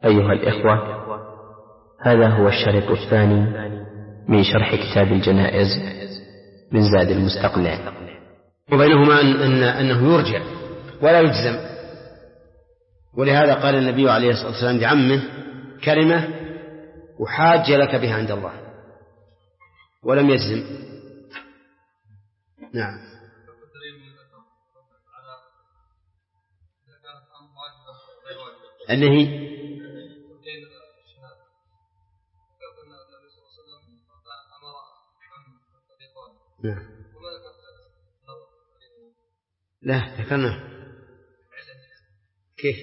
أيها الإخوة، هذا هو الشريط الثاني من شرح كتاب الجنائز من زاد المستقنع، وبينهما أنه يرجع ولا يجزم، ولهذا قال النبي عليه الصلاة والسلام لعمه: كلمة أحاج لك بها عند الله، ولم يجزم. نعم. أنه لا ذكرنا كيف؟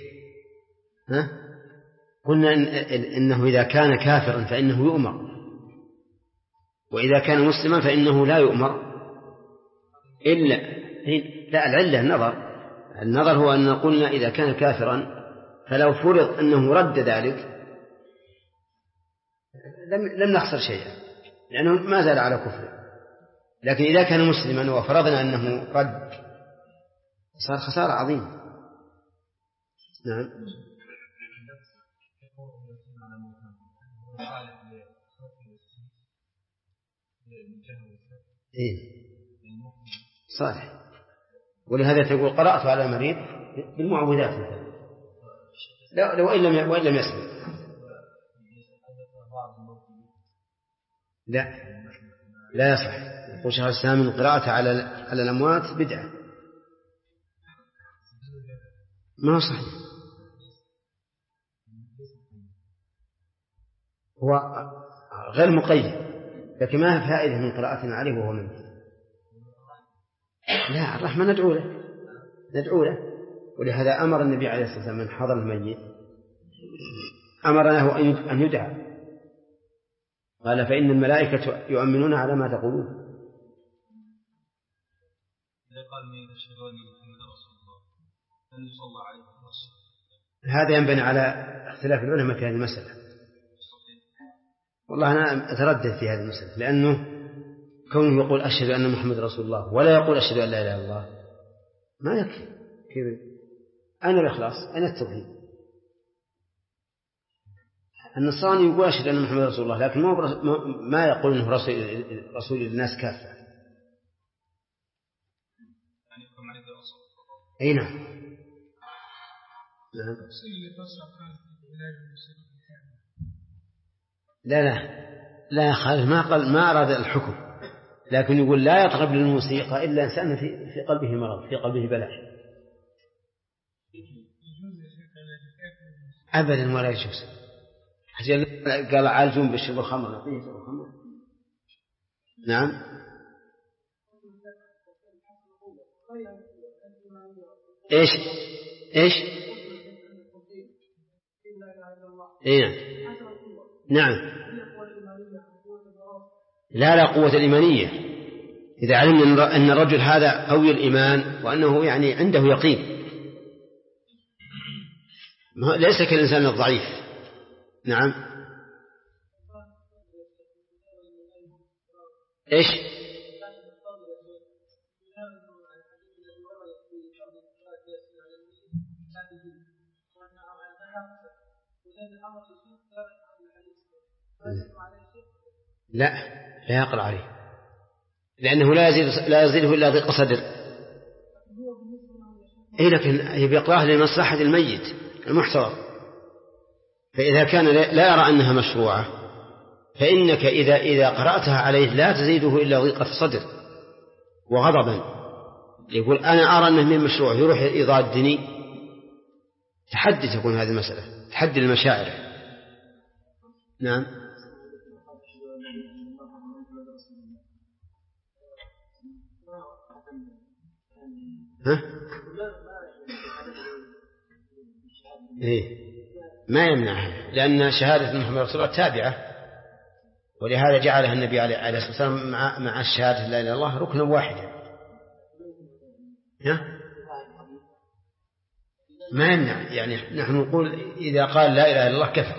قلنا إنه إذا كان كافرا فإنه يؤمر، وإذا كان مسلما فإنه لا يؤمر إلا لا. العلة النظر هو أن قلنا إذا كان كافرا فلو فرض أنه رد ذلك لم نخسر شيئا، لأنه ما زال على كفره. لكن إذا كان مسلما وفرضنا أنه رد صار خسارة عظيمة. نعم. صالح. ولهذا تقول قرأت على المريض بالمعوذات وإن لم يسلم. لا يصح. يقول شيخ الإسلام القراءة على الأموات بدعة، ما هو صحيح. هو غير مقيد، لكن ما هي فائدة من قراءتنا عليه وهو منه. لا، الرحمة ندعو له. ولهذا أمر النبي عليه الصلاة والسلام من حضر الميت أمر له أن يدعى، قال: فإن الملائكة يؤمنون على ما تقولون. هذا ينبني على اختلاف العلماء في هذه المسألة. والله أنا أتردد في هذه المسألة، لأنه كونه يقول أشهد أن محمد رسول الله ولا يقول أشهد أن لا إله إلا الله ما يكفي. كيف؟ أين الإخلاص؟ أين التوحيد؟ النصراني يقول أشهد أن محمد رسول الله، لكن ما يقول أنه رسول الناس كافة. أي نعم. لا يا خالد، ما أراد الحكم، لكن يقول لا يطرب للموسيقى إلا إنسان في قلبه مرض، في قلبه بلاء. أبدا ولا يجوز. قال: عالجون بالشرب الخمر، نعطيه شرب الخمر. نعم. إيش نعم. لا قوة الإيمانية. إذا علمنا أن الرجل هذا قوي الإيمان وأنه يعني عنده يقين، ليس كالإنسان الضعيف. نعم. إيش؟ لا يقرأ عليه، لأنه لا يزيده إلا ضيق صدر. لكن يقرأه لمصلحة الميت المحتضر. فإذا كان لا يرى أنها مشروعة، فإنك إذا قرأتها عليه لا تزيده إلا ضيقة صدر وغضبا. يقول: أنا أرى أنه من مشروع، يروح يضادني. تحدي تكون هذه المسألة، تحدي المشاعر. نعم. ما يمنعها، لأن شهادة محمد رسول الله تابعة، ولهذا جعلها النبي عليه الصلاة والسلام مع الشهادة لا إله إلا الله ركنا واحدا. ما يمنع، يعني نحن نقول إذا قال لا إله إلا الله كفى،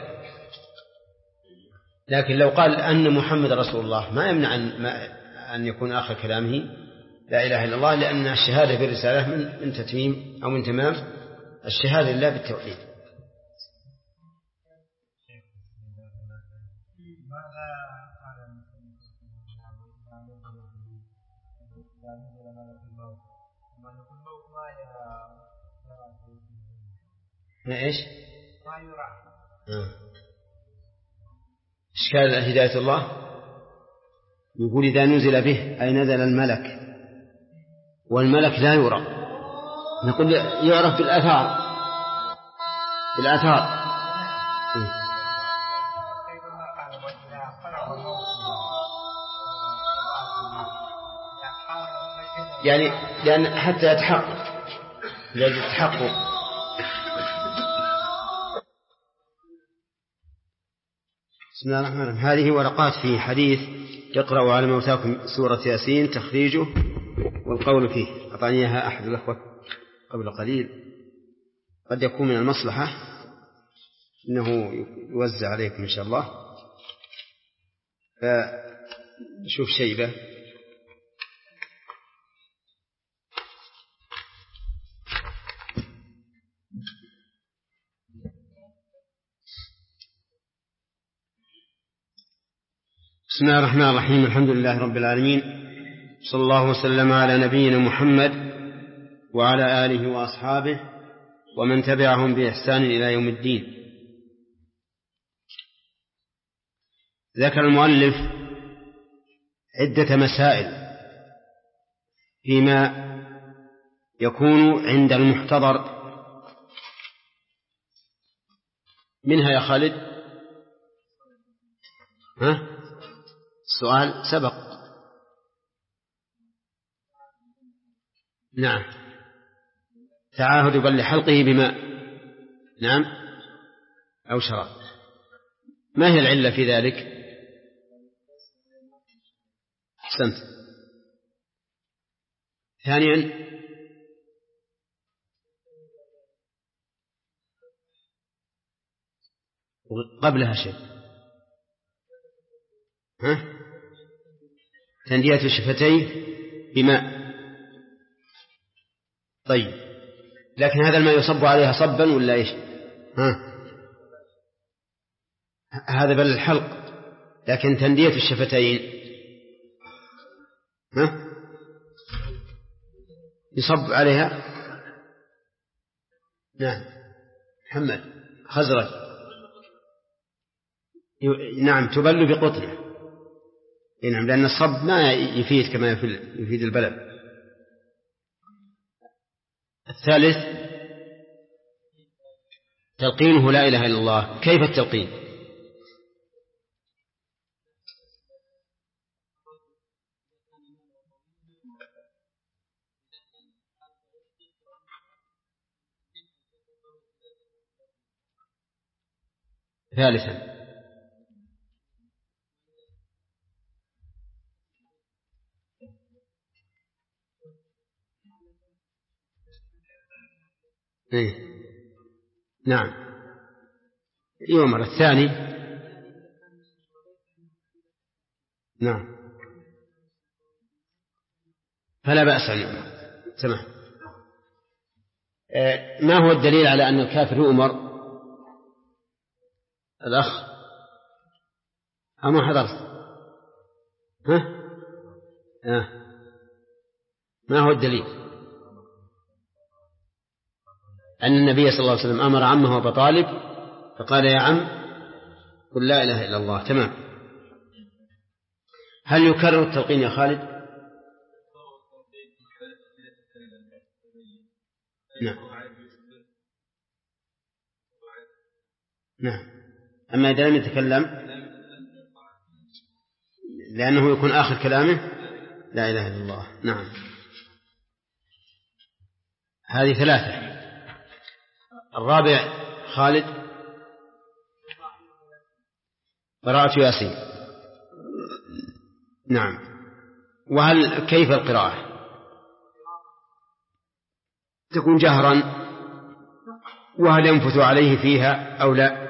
لكن لو قال أن محمد رسول الله ما يمنع أن يكون آخر كلامه لا إله إلا الله، لأن الشهادة بالرسالة من تتميم أو من تمام الشهادة لله بالتوحيد. ايش؟ إشكال هداية الله يقول إذا نزل به أي نزل الملك والملك لا يرى، نقول يعرف بالآثار يعني لأن حتى يتحقق بسم الله الرحمن الرحيم. هذه ورقات في حديث اقرأوا على موتاكم سورة ياسين تخريجه والقول فيه، أعطاني إياها أحد الأخوة قبل قليل، قد يكون من المصلحة إنه يوزع عليكم إن شاء الله. فنشوف شيبة بسم الله الرحمن الرحيم. الحمد لله رب العالمين، صلى الله وسلم على نبينا محمد وعلى آله وأصحابه ومن تبعهم بإحسان إلى يوم الدين. ذكر المؤلف عدة مسائل فيما يكون عند المحتضر، منها يا خالد السؤال سبق. نعم، تعاهد بل حلقه بماء، نعم، أو شراب. ما هي العلة في ذلك؟ أحسنت. ثانيا قبلها شيء، تندية الشفتين بماء. طيب، لكن هذا الماء يصب عليها صبا ولا إيش؟ هذا بل الحلق، لكن تندية الشفتين يصب عليها. نعم، محمد خزرج، نعم، تبل بقطنه. نعم، لأن الصب ما يفيد كما يفيد البلد. الثالث تلقينه لا إله إلا الله. كيف التلقين؟ ثالثا نعم، يؤمر. الثاني نعم، فلا بأس أن يؤمر. سمع، ما هو الدليل على أن الكافر يؤمر؟ الأخ أما حضرت ما هو الدليل؟ أن النبي صلى الله عليه وسلم أمر عمه أبا طالب فقال يا عم قل لا إله إلا الله. تمام. هل يكرر التلقين يا خالد؟ نعم نعم. أما إذا لم يتكلم لأنه يكون آخر كلامه لا إله إلا الله. نعم. هذه ثلاثة. الرابع خالد قراءة ياسين. نعم. وهل كيف القراءة؟ تكون جهرا؟ وهل ينفث عليه فيها أو لا؟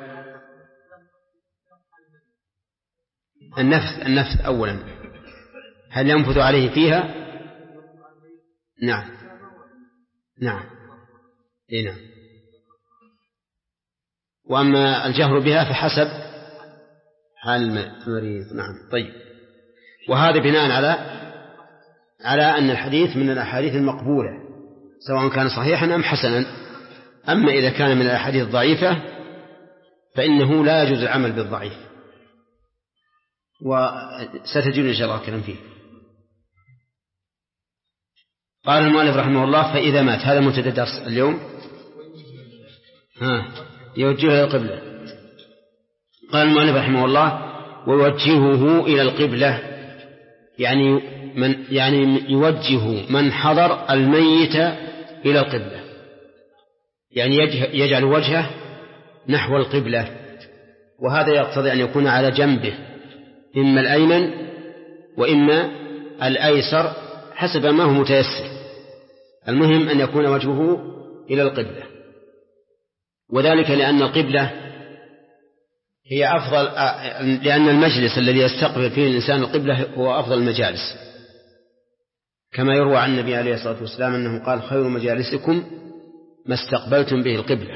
النفث أولا، هل ينفث عليه فيها؟ نعم نعم نعم. وأما الجهر بها فحسب حال المريض. نعم. طيب، وهذا بناء على أن الحديث من الأحاديث المقبولة سواء كان صحيحا أم حسنا. أما إذا كان من الأحاديث الضعيفة فإنه لا يجوز العمل بالضعيف، وستجد إن شاء الله كلام فيه. قال المؤلف رحمه الله: فإذا مات، هذا منتدى درس اليوم، يوجهه إلى القبلة. قال المؤلف رحمه الله: ويوجهه إلى القبلة، يعني يوجه من حضر الميت إلى القبلة، يعني يجعل وجهه نحو القبلة، وهذا يقتضي أن يكون على جنبه إما الأيمن وإما الأيسر حسب ما هو متيسر، المهم أن يكون وجهه إلى القبلة. وذلك لأن القبلة هي أفضل، لأن المجلس الذي يستقبل فيه الإنسان القبلة هو أفضل المجالس، كما يروى عن النبي عليه الصلاة والسلام أنه قال: خير مجالسكم ما استقبلتم به القبلة.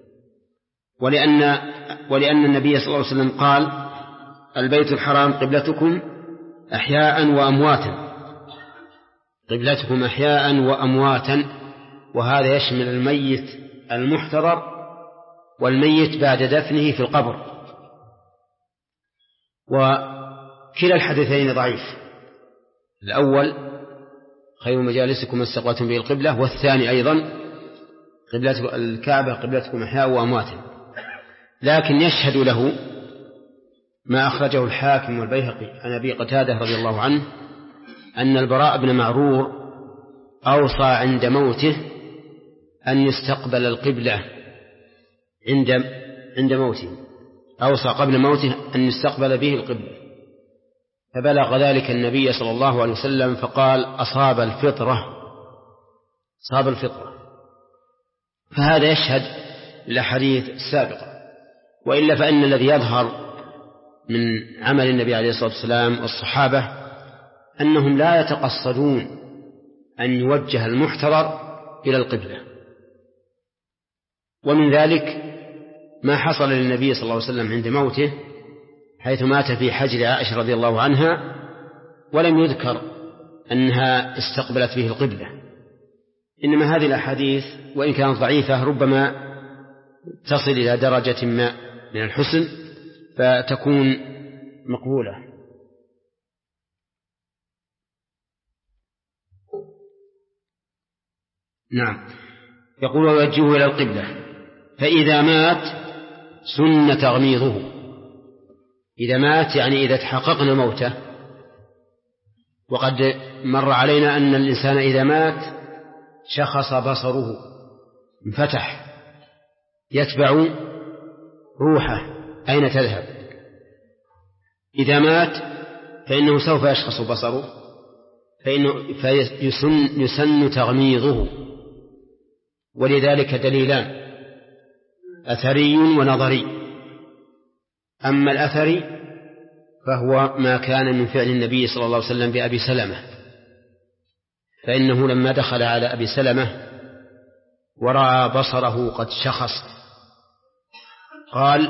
ولأن النبي صلى الله عليه وسلم قال: البيت الحرام قبلتكم أحياء وأمواتا، قبلتكم أحياء وأمواتا، وهذا يشمل الميت المحتضر والميت بعد دفنه في القبر. وكلا الحديثين ضعيف، الأول خير مجالسكم ما استقبلتم به القبلة، والثاني أيضا الكعبة قبلتكم أحياء وأمواتا. لكن يشهد له ما أخرجه الحاكم والبيهقي عن أبي قتادة رضي الله عنه أن البراء بن معرور أوصى عند موته أن يستقبل القبلة عند موته، أوصى قبل موته أن يستقبل به القبلة، فبلغ ذلك النبي صلى الله عليه وسلم فقال: أصاب الفطرة. فهذا يشهد للأحاديث السابقة. وإلا فإن الذي يظهر من عمل النبي عليه الصلاة والسلام والصحابة أنهم لا يتقصدون أن يوجه المحتضر إلى القبلة. ومن ذلك ما حصل للنبي صلى الله عليه وسلم عند موته، حيث مات في حجر عائشة رضي الله عنها ولم يذكر أنها استقبلت به القبلة. إنما هذه الأحاديث وإن كانت ضعيفة ربما تصل إلى درجة ما من الحسن فتكون مقبولة. نعم. يقول: ويوجهه إلى القبلة. فإذا مات سن تغميضه. إذا مات يعني إذا تحققنا موته، وقد مر علينا أن الإنسان إذا مات شخص بصره، انفتح، يتبع روحه أين تذهب. إذا مات فإنه سوف يشخص بصره، فيسن تغميضه. ولذلك دليلان: أثري ونظري. أما الأثري فهو ما كان من فعل النبي صلى الله عليه وسلم بأبي سلمة، فإنه لما دخل على أبي سلمة ورأى بصره قد شخص قال: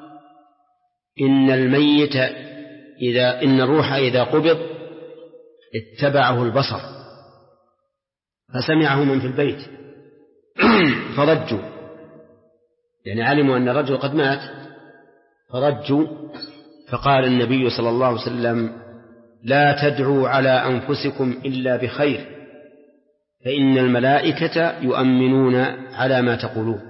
إن الميت إن الروح إذا قبض اتبعه البصر. فسمعه من في البيت فضجوا، يعني علموا أن الرجل قد مات فرجوا. فقال النبي صلى الله عليه وسلم: لا تدعوا على أنفسكم إلا بخير، فإن الملائكة يؤمنون على ما تقولون.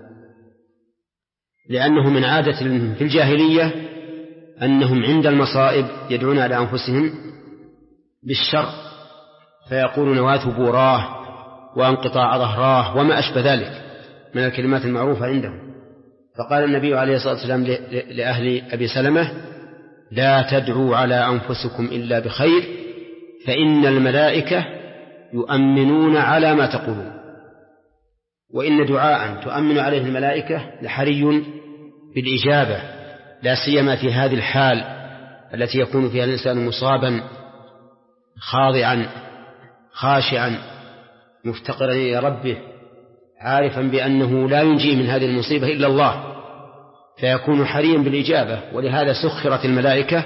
لأنه من عادة في الجاهلية أنهم عند المصائب يدعون على أنفسهم بالشر، فيقولون واثبوراه وانقطاع ظهراه وما أشبه ذلك من الكلمات المعروفة عندهم. فقال النبي عليه الصلاة والسلام لأهل أبي سلمة: لا تدعوا على أنفسكم إلا بخير، فإن الملائكة يؤمنون على ما تقولون. وإن دعاء تؤمن عليه الملائكة لحري بالإجابة، لا سيما في هذه الحال التي يكون فيها الإنسان مصابا خاضعا خاشعا مفتقرا إلى ربه، عارفا بأنه لا ينجي من هذه المصيبة إلا الله، فيكون حريا بالإجابة، ولهذا سخرت الملائكة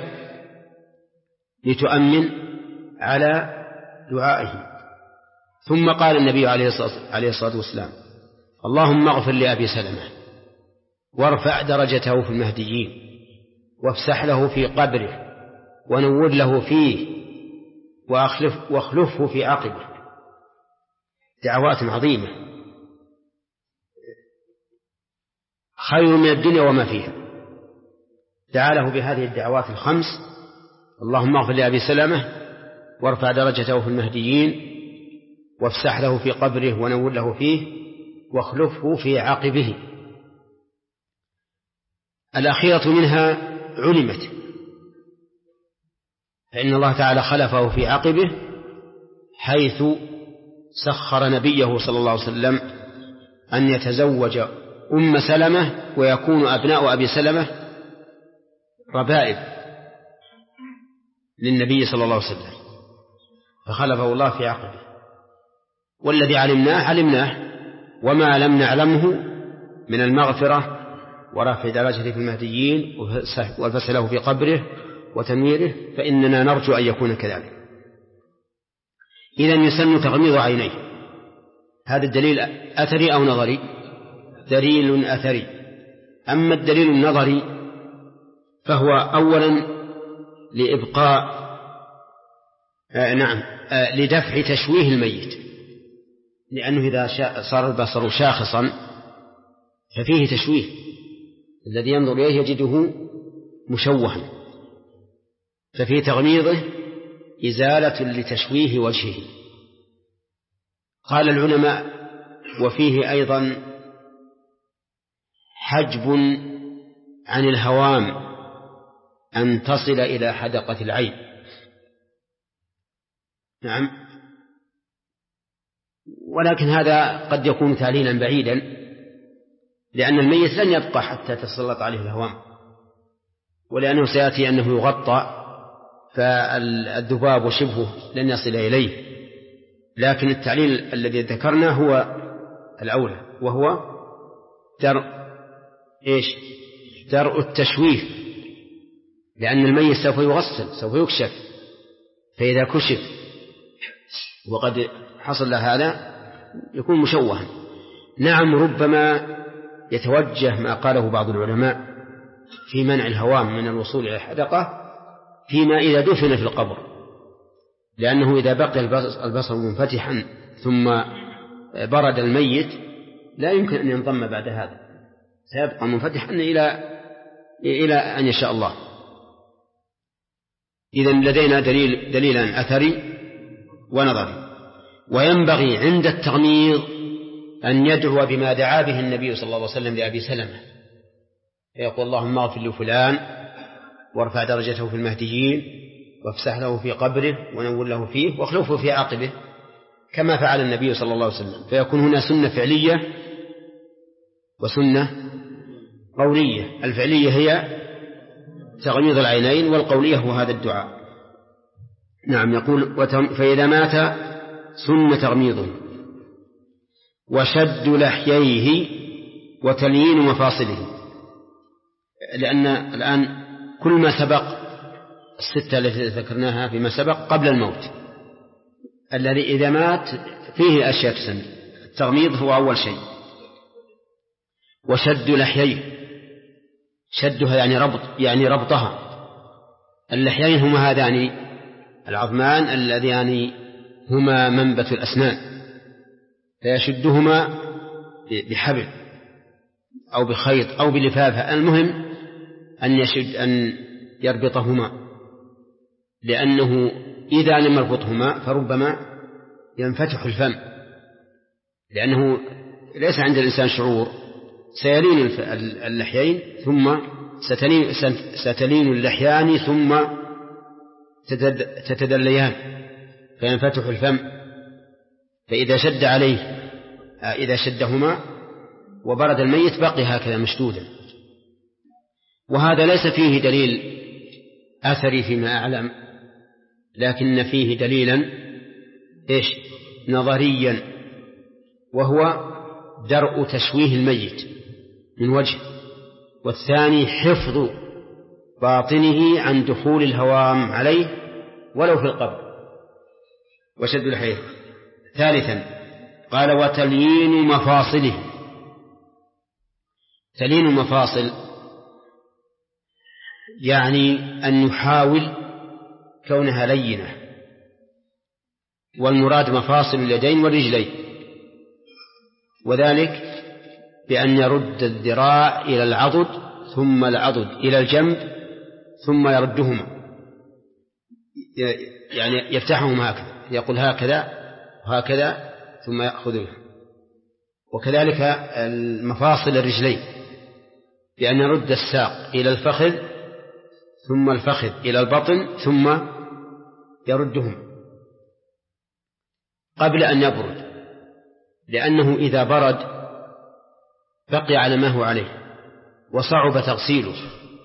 لتؤمن على دعائه. ثم قال النبي عليه الصلاة والسلام: اللهم اغفر لأبي سلمة وارفع درجته في المهديين وافسح له في قبره ونور له فيه واخلفه في عقبه. دعوات عظيمة خير من الدنيا وما فيها. دعا له بهذه الدعوات الخمس: اللهم اغفر لأبي سلمة وارفع درجته في المهديين وافسح له في قبره ونور له فيه واخلفه في عقبه. الأخيرة منها علمت، فإن الله تعالى خلفه في عقبه حيث سخر نبيه صلى الله عليه وسلم أن يتزوج أم سلمة ويكون أبناء أبي سلمة ربائب للنبي صلى الله عليه وسلم، فخلفه الله في عقبه. والذي علمناه وما لم نعلمه من المغفرة ورفع درجته في المهديين والفسح له في قبره وتنويره، فإننا نرجو أن يكون كذلك. إذن يسن تغميض عينيه. هذا الدليل أثري أو نظري؟ دليل أثري. أما الدليل النظري فهو أولا لإبقاء لدفع تشويه الميت، لأنه إذا صار البصر شاخصا ففيه تشويه، الذي ينظر إليه يجده مشوها، ففي تغميضه إزالة لتشويه وجهه. قال العلماء: وفيه أيضا حجب عن الهوام أن تصل إلى حدقة العين. نعم، ولكن هذا قد يكون تعليلا بعيدا، لأن الميت لن يبقى حتى تسلط عليه الهوام، ولأنه سيأتي أنه يغطى فالذباب وشبهه لن يصل إليه. لكن التعليل الذي ذكرنا هو الأولى، وهو درء التشويه، لأن الميت سوف يغسل، سوف يكشف، فإذا كشف وقد حصل له هذا يكون مشوها. نعم، ربما يتوجه ما قاله بعض العلماء في منع الهوام من الوصول إلى الحدقة فيما إذا دفن في القبر، لأنه إذا بقي البصر منفتحا ثم برد الميت لا يمكن أن ينضم بعد هذا، سيبقى منفتحا إلى أن يشاء الله. إذن لدينا دليلا أثري ونظري. وينبغي عند التغميض أن يدعو بما دعا به النبي صلى الله عليه وسلم لأبي سلمة، فيقول: اللهم اغفر لفلان وارفع درجته في المهديين وافسح له في قبره ونور له فيه واخلفه في عقبه، كما فعل النبي صلى الله عليه وسلم. فيكون هنا سنة فعلية وسنة قولية. الفعلية هي تغميض العينين، والقولية هو هذا الدعاء. نعم، يقول: فإذا مات سن تغميضه وشد لحييه وتليين مفاصله، لأن الآن كل ما سبق الستة التي ذكرناها فيما سبق قبل الموت، الذي إذا مات فيه أشياء تسن. التغميض هو أول شيء. وشد لحييه، شدها يعني ربطها. اللحيين هما هذان العظمان اللذان هما منبت الأسنان، فيشدهما بحبل أو بخيط أو بلفافة، المهم أن يربطهما، لأنه إذا لم يربطهما فربما ينفتح الفم، لأنه ليس عند الإنسان شعور، سيلين اللحيين ثم ستلين اللحيان ثم تتدليان فينفتح الفم. فإذا شد عليه إذا شدهما وبرد الميت بقي هكذا مشدودا. وهذا ليس فيه دليل أثري فيما أعلم، لكن فيه دليلا نظريا، وهو درء تشويه الميت من وجه، والثاني حفظ باطنه عن دخول الهوام عليه ولو في القبر وشد الحيض. ثالثا قال وتليين مفاصله. تليين المفاصل يعني أن يحاول كونها لينة، والمراد مفاصل اليدين والرجلين، وذلك بأن يرد الذراع إلى العضد ثم العضد إلى الجنب ثم يردهما، يعني يفتحهم هكذا، يقول هكذا وهكذا ثم يأخذها. وكذلك المفاصل الرجلين بأن يرد الساق إلى الفخذ ثم الفخذ إلى البطن ثم يردهم قبل أن يبرد، لأنه إذا برد بقي على ما هو عليه وصعب تغسيله،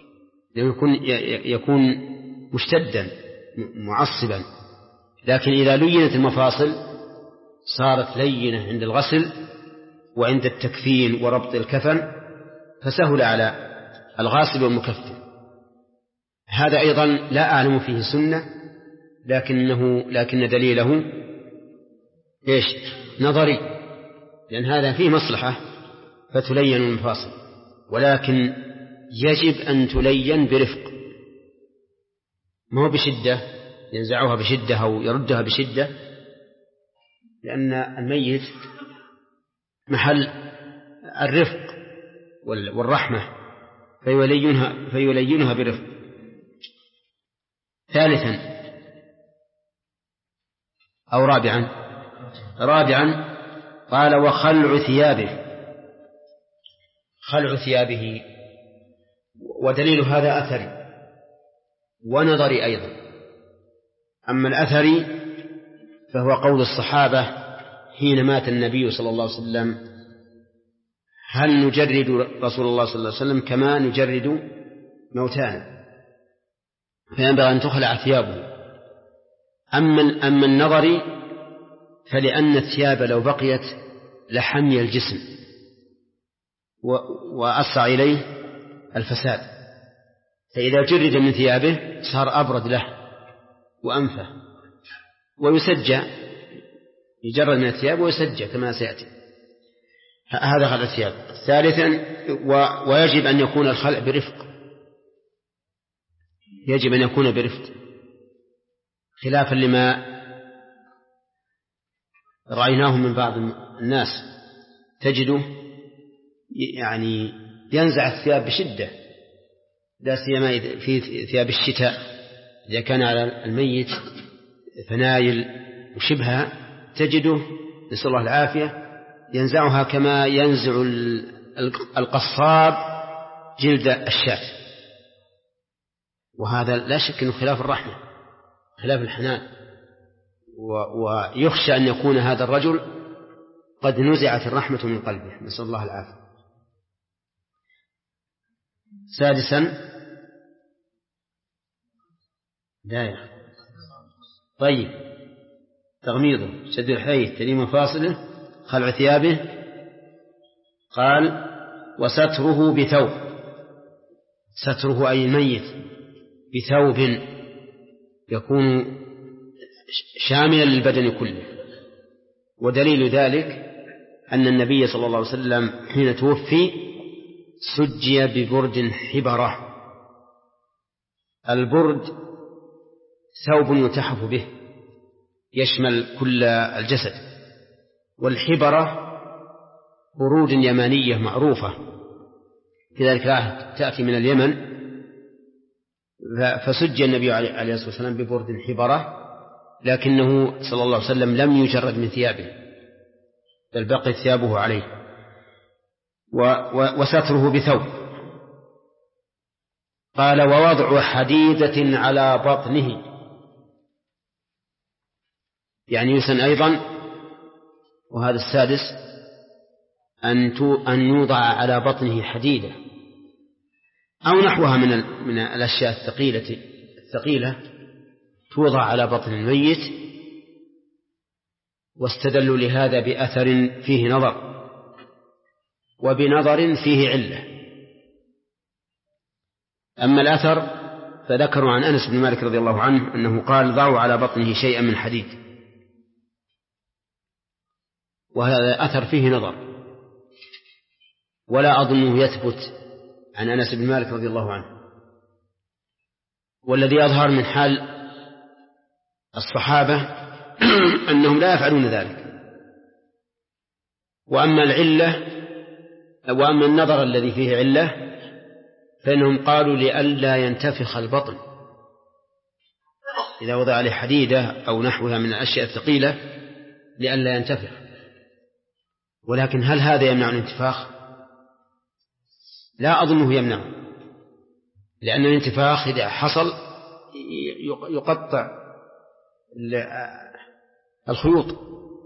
يكون مشتدا معصبا. لكن إذا لينت المفاصل صارت لينة عند الغسل وعند التكفين وربط الكفن، فسهل على الغاسل والمكفن. هذا أيضا لا أعلم فيه سنة، لكن دليله إيش؟ نظري، لأن هذا فيه مصلحة فتلين المفاصل، ولكن يجب أن تلين برفق، ما هو بشدة ينزعها بشدة أو يردها بشدة، لأن الميت محل الرفق والرحمة، فيلينها برفق. ثالثا أو رابعا قال وخلع ثيابه. خلع ثيابه، ودليل هذا أثري ونظري أيضا. أما الأثري فهو قول الصحابة حين مات النبي صلى الله عليه وسلم: هل نجرد رسول الله صلى الله عليه وسلم كما نجرد موتانا؟ فينبغي أن تخلع ثيابه. أما النظري فلأن الثياب لو بقيت لحمي الجسم وأسرع إليه الفساد، فإذا جرد من ثيابه صار أبرد له وأنفه، ويسجى، يجرد من الثياب ويسجى كما سيأتي. هذا خلع الثياب. ثالثا ويجب أن يكون الخلع برفق، يجب أن يكون برفق، خلافا لما رأيناه من بعض الناس، تجده يعني ينزع الثياب بشدة، لا سيما في ثياب الشتاء إذا كان على الميت فنايل وشبهها، تجده نسأل الله العافية ينزعها كما ينزع القصاب جلد الشاة، وهذا لا شك أنه خلاف الرحمة، خلاف الحنان، ويخشى أن يكون هذا الرجل قد نزعت الرحمة من قلبه، نسأل الله العافية. سادسا لا طيب تغميضه، شد الحيث، تليم مفاصله، خلع ثيابه. قال وستره بثوب، ستره أي الميت بثوب يكون شاملا للبدن كله. ودليل ذلك أن النبي صلى الله عليه وسلم حين توفي سجي ببرد حبرة. البرد ثوب يتحف به يشمل كل الجسد، والحبرة برود يمانية معروفة كذلك تأتي من اليمن، فسجي النبي عليه الصلاة والسلام ببرد حبرة، لكنه صلى الله عليه وسلم لم يجرد من ثيابه بل بقيت ثيابه عليه. وستره بثوب. قال ووضع حديدة على بطنه، يعني يسن أيضا، وهذا السادس، أن يوضع على بطنه حديدة أو نحوها من الأشياء الثقيلة توضع على بطن الميت. واستدلوا لهذا بأثر فيه نظر وبنظر فيه علة. أما الأثر فذكروا عن أنس بن مالك رضي الله عنه أنه قال: ضعوا على بطنه شيئا من حديد. وهذا أثر فيه نظر، ولا أظنه يثبت عن أنس بن مالك رضي الله عنه. والذي يظهر من حال الصحابة أنهم لا يفعلون ذلك. وأما النظر الذي فيه علة فإنهم قالوا لئلا ينتفخ البطن، إذا وضع عليه حديدة أو نحوها من الأشياء الثقيلة لئلا ينتفخ. ولكن هل هذا يمنع الانتفاخ؟ لا أظنه يمنع، لأن الانتفاخ إذا حصل يقطع الخيوط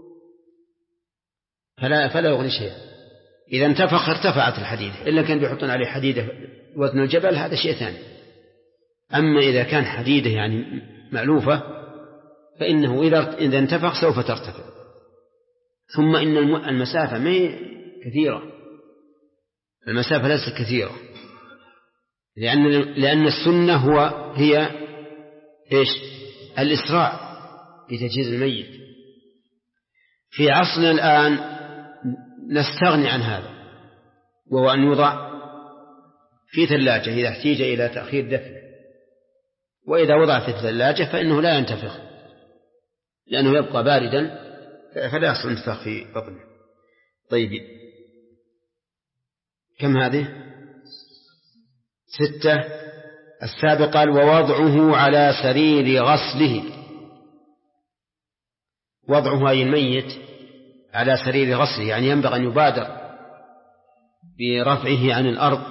فلا يغني شيئا. إذا انتفخ ارتفعت الحديدة، إلا كان بيحطون عليه حديدة وزن الجبل، هذا شيء ثاني. أما إذا كان حديدة يعني مألوفة فإنه إذا انتفخ سوف ترتفع. ثم إن المسافة ما هي كثيرة، المسافة ليست كثيرة، لأن السنة هي إيش؟ الإسراع في تجهيز الميت. في عصرنا الآن نستغني عن هذا، وهو أن يوضع في ثلاجة إذا احتيج إلى تأخير دفنه، وإذا وضع في الثلاجة فإنه لا ينتفخ لأنه يبقى باردا فلا يحصل انتفاخ في بطنه. طيب، كم هذه؟ 6. السابق قال: ووضعه على سرير غسله. وضعه أي الميت على سرير غسله، يعني ينبغي أن يبادر برفعه عن الأرض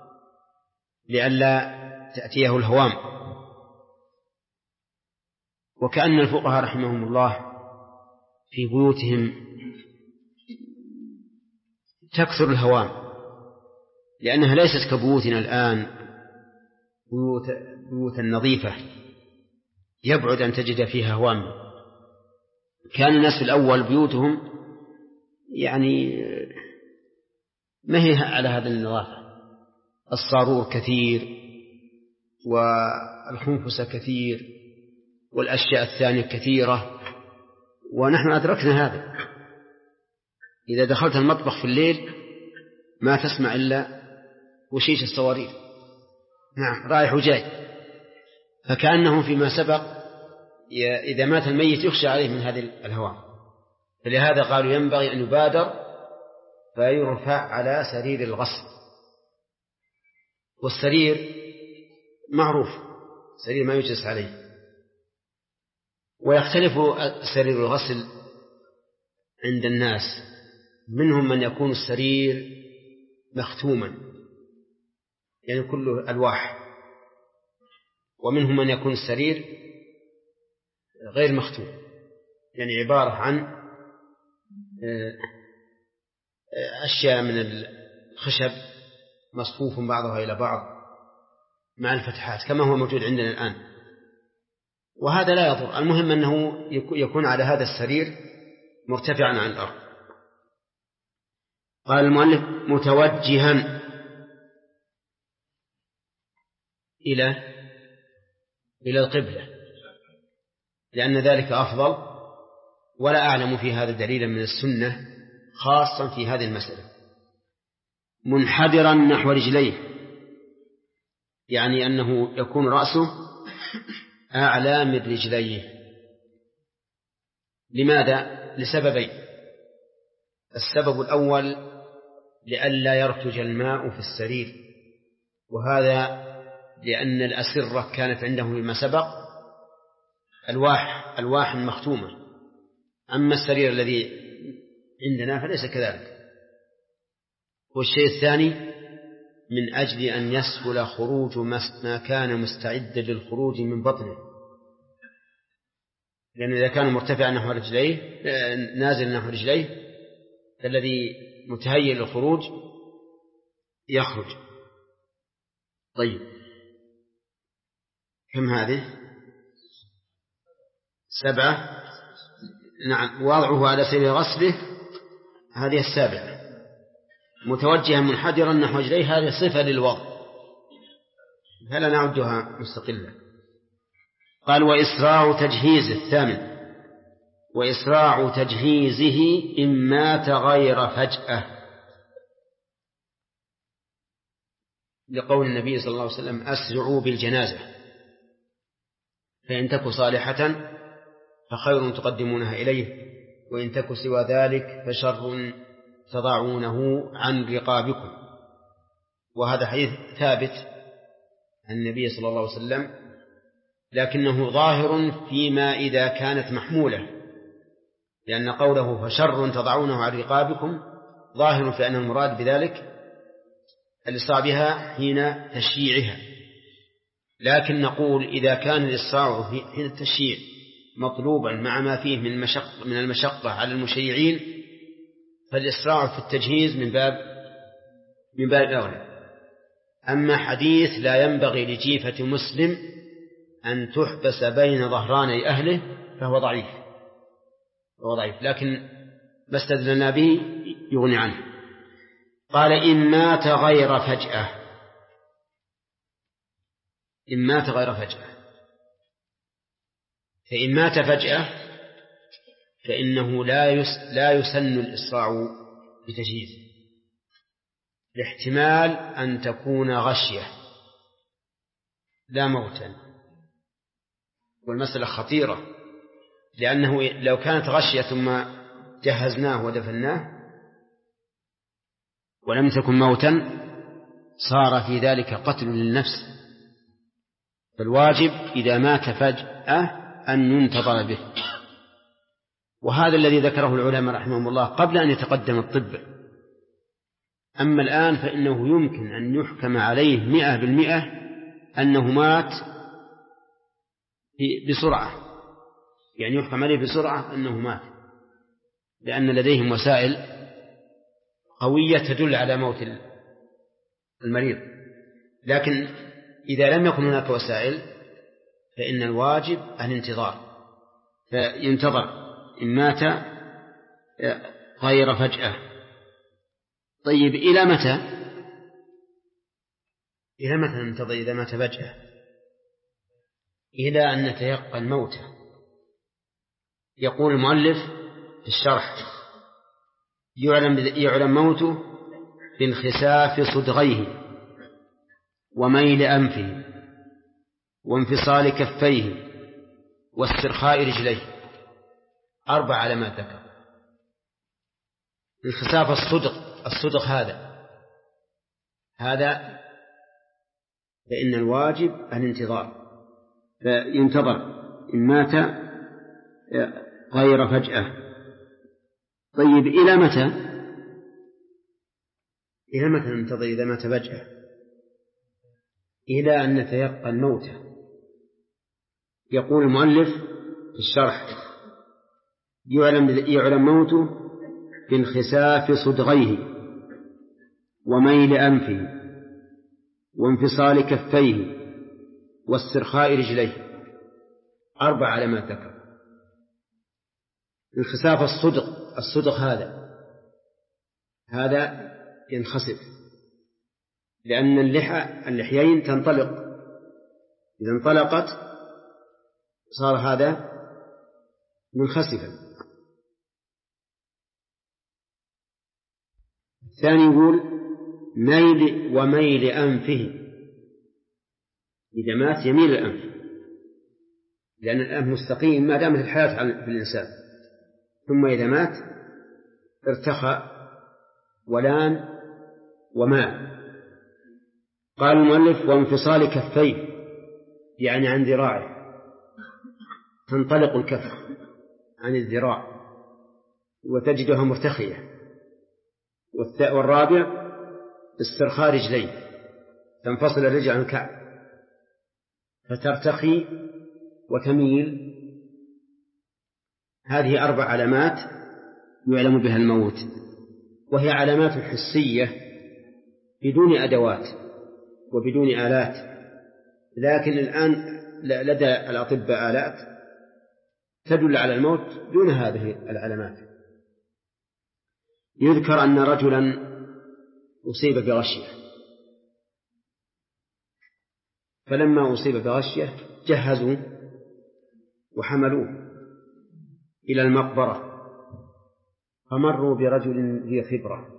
لئلا تأتيه الهوام. وكأن الفقهاء رحمهم الله في بيوتهم تكثر الهوام، لأنها ليست كبيوتنا الآن بيوتا نظيفة يبعد أن تجد فيها هوام. كان الناس في الأول بيوتهم يعني ما هي على هذا النظافة، الصارور كثير والخنفس كثير والأشياء الثانية كثيرة، ونحن أدركنا هذا. إذا دخلت المطبخ في الليل ما تسمع إلا وشيش الصوارير، نعم، رايح وجاي. فكأنه فيما سبق إذا مات الميت يخشى عليه من هذه الهوام، فلهذا قالوا ينبغي أن يبادر فيرفع على سرير الغسل. والسرير معروف، سرير ما يجلس عليه. ويختلف سرير الغسل عند الناس، منهم من يكون السرير مختوما يعني كله ألواح، ومنهم من يكون السرير غير مختوم يعني عبارة عن أشياء من الخشب مصفوف بعضها إلى بعض مع الفتحات كما هو موجود عندنا الآن، وهذا لا يضر. المهم أنه يكون على هذا السرير مرتفعا عن الأرض. قال المؤلف: متوجها إلى القبلة، لأن ذلك أفضل، ولا أعلم في هذا دليلا من السنة خاصا في هذه المسألة. منحدرا نحو رجليه، يعني أنه يكون رأسه أعلى من رجليه. لماذا؟ لسببين. السبب الأول لئلا يرتج الماء في السرير، وهذا لأن الأسرة كانت عندهم فيما سبق ألواح مختومة، أما السرير الذي عندنا فليس كذلك. والشيء الثاني من أجل أن يسهل خروج ما كان مستعدا للخروج من بطنه، لأن إذا كان مرتفعا نحو رجليه نازل نحو رجليه فالذي متهيئ للخروج يخرج. طيب، كم هذه؟ 7. نعم. وضعه على سرير غسله، هذه 7. متوجها منحدرا نحو رجليه، هذه صفة للوضع، هل نعدها مستقلة؟ قال وإسراع تجهيزه الثامن وإسراع تجهيزه إن مات غير فجأة، لقول النبي صلى الله عليه وسلم أسرعوا بالجنازة فإن تك صالحة فخير تقدمونها إليه وإن تك سوى ذلك فشر تضعونه عن رقابكم. وهذا حديث ثابت عن النبي صلى الله عليه وسلم، لكنه ظاهر فيما إذا كانت محمولة، لأن قوله فشر تضعونه عن رقابكم ظاهر في أن المراد بذلك الإسراع بها حين تشييعها. لكن نقول إذا كان الإسراع حين التشييع مطلوبا مع ما فيه من المشقة على المشيعين، فالإسراع في التجهيز من باب أولى. أما حديث لا ينبغي لجيفة مسلم أن تحبس بين ظهراني أهله فهو ضعيف، لكن ما استدلنا به يغني عنه. قال إن مات غير فجأة، إن مات غير فجأة، فإن مات فجأة فإنه لا يسن الإسراع بتجهيزه، لاحتمال أن تكون غشية لا موتا، والمسألة خطيرة، لأنه لو كانت غشية ثم جهزناه ودفناه ولم تكن موتا صار في ذلك قتل للنفس. فالواجب إذا مات فجأة أن ينتظر به، وهذا الذي ذكره العلماء رحمهم الله قبل أن يتقدم الطب. أما الآن فإنه يمكن أن يحكم عليه 100% أنه مات بسرعة، يعني يحكم عليه بسرعة أنه مات، لأن لديهم وسائل قوية تدل على موت المريض. لكن إذا لم يكن هناك وسائل فإن الواجب الانتظار، فينتظر إن مات غير فجأة. طيب إلى متى ننتظر إذا مات فجأة؟ إلى أن نتيقن موته. يقول المؤلف في الشرح يعلم موته بانخساف صدغيه وميل أنفه وانفصال كفيه واسترخاء رجليه، 4 علامات ذكر. انخساف الصدغ هذا فإن الواجب الانتظار، فينتظر إن مات غير فجأة. طيب إلى متى ننتظر إذا مات فجأة؟ إلى أن نتيقن موته. يقول المؤلف في الشرح يعلم موته بانخساف صدغيه وميل أنفه وانفصال كفيه واسترخاء رجليه، 4 علامات ذكر. انخساف الصدغ هذا ينخسف، لأن اللحيين تنطلق، إذا انطلقت صار هذا منخسفا. الثاني يقول وميل أنفه، إذا مات يميل الأنف، لأن الأنف مستقيم ما دامت الحياة في الإنسان، ثم إذا مات ارتخى ولان وماء. قال المؤلف وانفصال كفيه، يعني عن ذراعه، تنطلق الكف عن الذراع وتجدها مرتخية. والرابع استرخاء رجليه، تنفصل الرجل عن الكعب فترتخي وتميل. هذه 4 علامات يعلم بها الموت، وهي علامات حسية بدون أدوات وبدون آلات. لكن الآن لدى الأطباء آلات تدل على الموت دون هذه العلامات. يذكر أن رجلا أصيب بغشية فلما أصيب بغشية جهزوا وحملوه إلى المقبرة، فمروا برجل ذي خبرة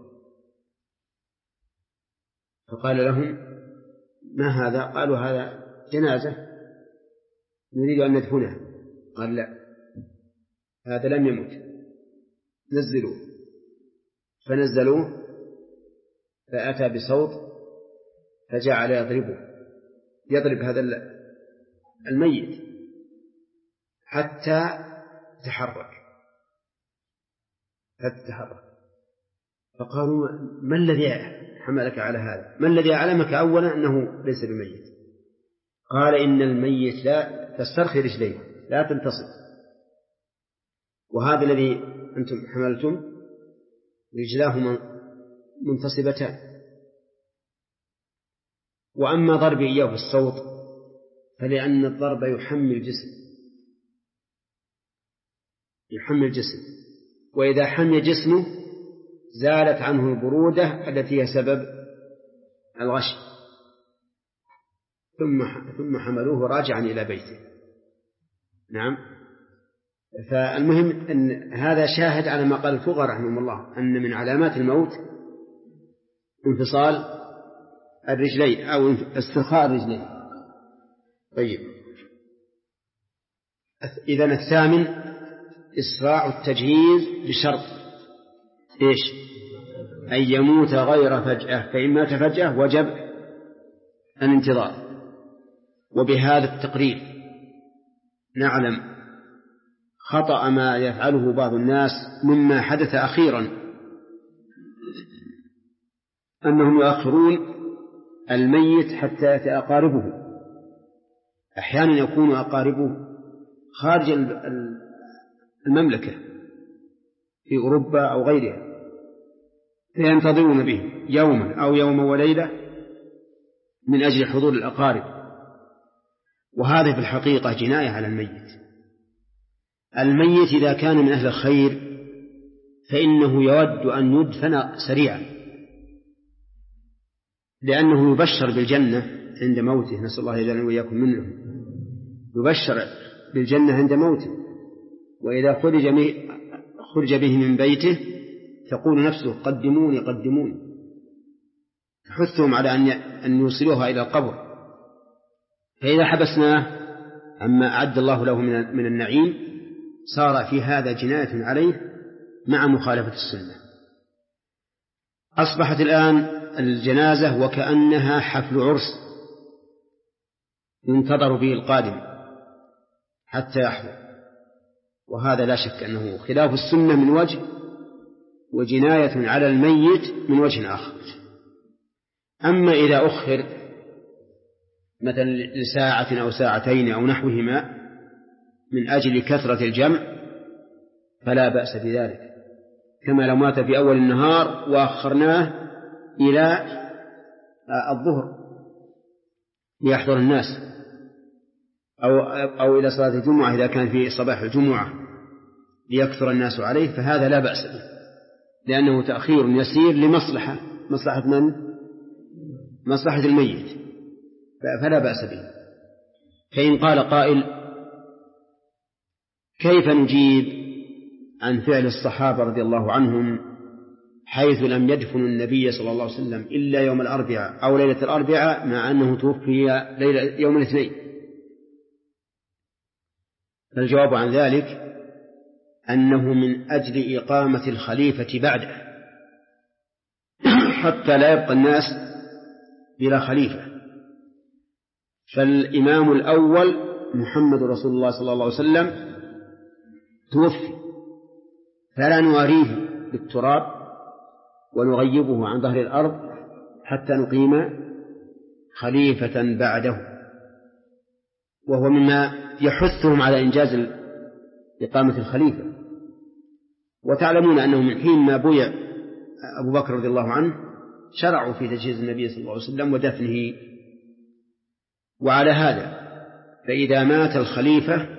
فقال لهم: ما هذا؟ قالوا: هذا جنازة نريد أن ندفنها. قال: لا، هذا لم يمت، نزلوه. فنزلوه، فأتى بصوت فجعل يضرب هذا الميت حتى تحرك. فقالوا: ما الذي حملك على هذا؟ ما الذي أعلمك أولا أنه ليس بميت؟ قال: إن الميت لا تسترخي رجليه، لا تنتصب، وهذا الذي أنتم حملتم رجلاه منتصبتان. وأما ضرب إياه بالصوت فلأن الضرب يحمل الجسم، وإذا حمي جسمه زالت عنه البرودة التي هي سبب الغش، ثم حملوه راجعا إلى بيته. نعم. فالمهم أن هذا شاهد على ما قال الفقهاء رحمهم الله، أن من علامات الموت انفصال الرجلين أو استرخاء الرجلين. طيب، إذن الثامن إسراع التجهيز بشرط إيش؟ أن يموت غير فجأة، فإن مات فجأة وجب الانتظار. وبهذا التقرير نعلم خطأ ما يفعله بعض الناس مما حدث أخيرا، أنهم يؤخرون الميت حتى يأتي أقاربه. أحيانا يكون أقاربه خارج المملكة في أوروبا أو غيرها، فينتظرون به يوما أو يوم وليلة من أجل حضور الأقارب، وهذا في الحقيقة جناية على الميت. الميت إذا كان من أهل الخير فإنه يود أن يدفن سريعا، لأنه يبشر بالجنة عند موته، نسأل الله يجعلنا وإياكم منهم، يبشر بالجنة عند موته. وإذا خرج به من بيته تقول نفسه: قدموني قدموني، تحثهم على أن يوصلوها إلى القبر. فإذا حبسناه عما أعد الله له من النعيم صار في هذا جناية عليه مع مخالفة السنة. أصبحت الآن الجنازة وكأنها حفل عرس ينتظر به القادم حتى يحضر، وهذا لا شك أنه خلاف السنة من وجه، وجناية على الميت من وجه آخر. أما إذا أخر مثلا لساعة أو ساعتين أو نحوهما من أجل كثرة الجمع فلا بأس بذلك، كما لو مات في أول النهار وأخرناه إلى الظهر ليحضر الناس، أو إلى صلاة الجمعة إذا كان في صباح الجمعة ليكثر الناس عليه، فهذا لا بأس به، لأنه تأخير يسير مصلحة من؟ مصلحة الميت، فلا بأس به. فإن قال قائل: كيف نجيب عن فعل الصحابة رضي الله عنهم حيث لم يدفنوا النبي صلى الله عليه وسلم إلا يوم الأربعاء أو ليلة الأربعاء مع أنه توفي يوم الاثنين؟ فالجواب عن ذلك أنه من أجل إقامة الخليفة بعده حتى لا يبقى الناس بلا خليفة. فالإمام الأول محمد رسول الله صلى الله عليه وسلم توفي، فلا نواريه بالتراب ونغيبه عن ظهر الأرض حتى نقيم خليفة بعده، وهو مما يحثهم على إنجاز إقامة الخليفة. وتعلمون أنه من حين ما بويع أبو بكر رضي الله عنه شرعوا في تجهيز النبي صلى الله عليه وسلم ودفنه. وعلى هذا فإذا مات الخليفة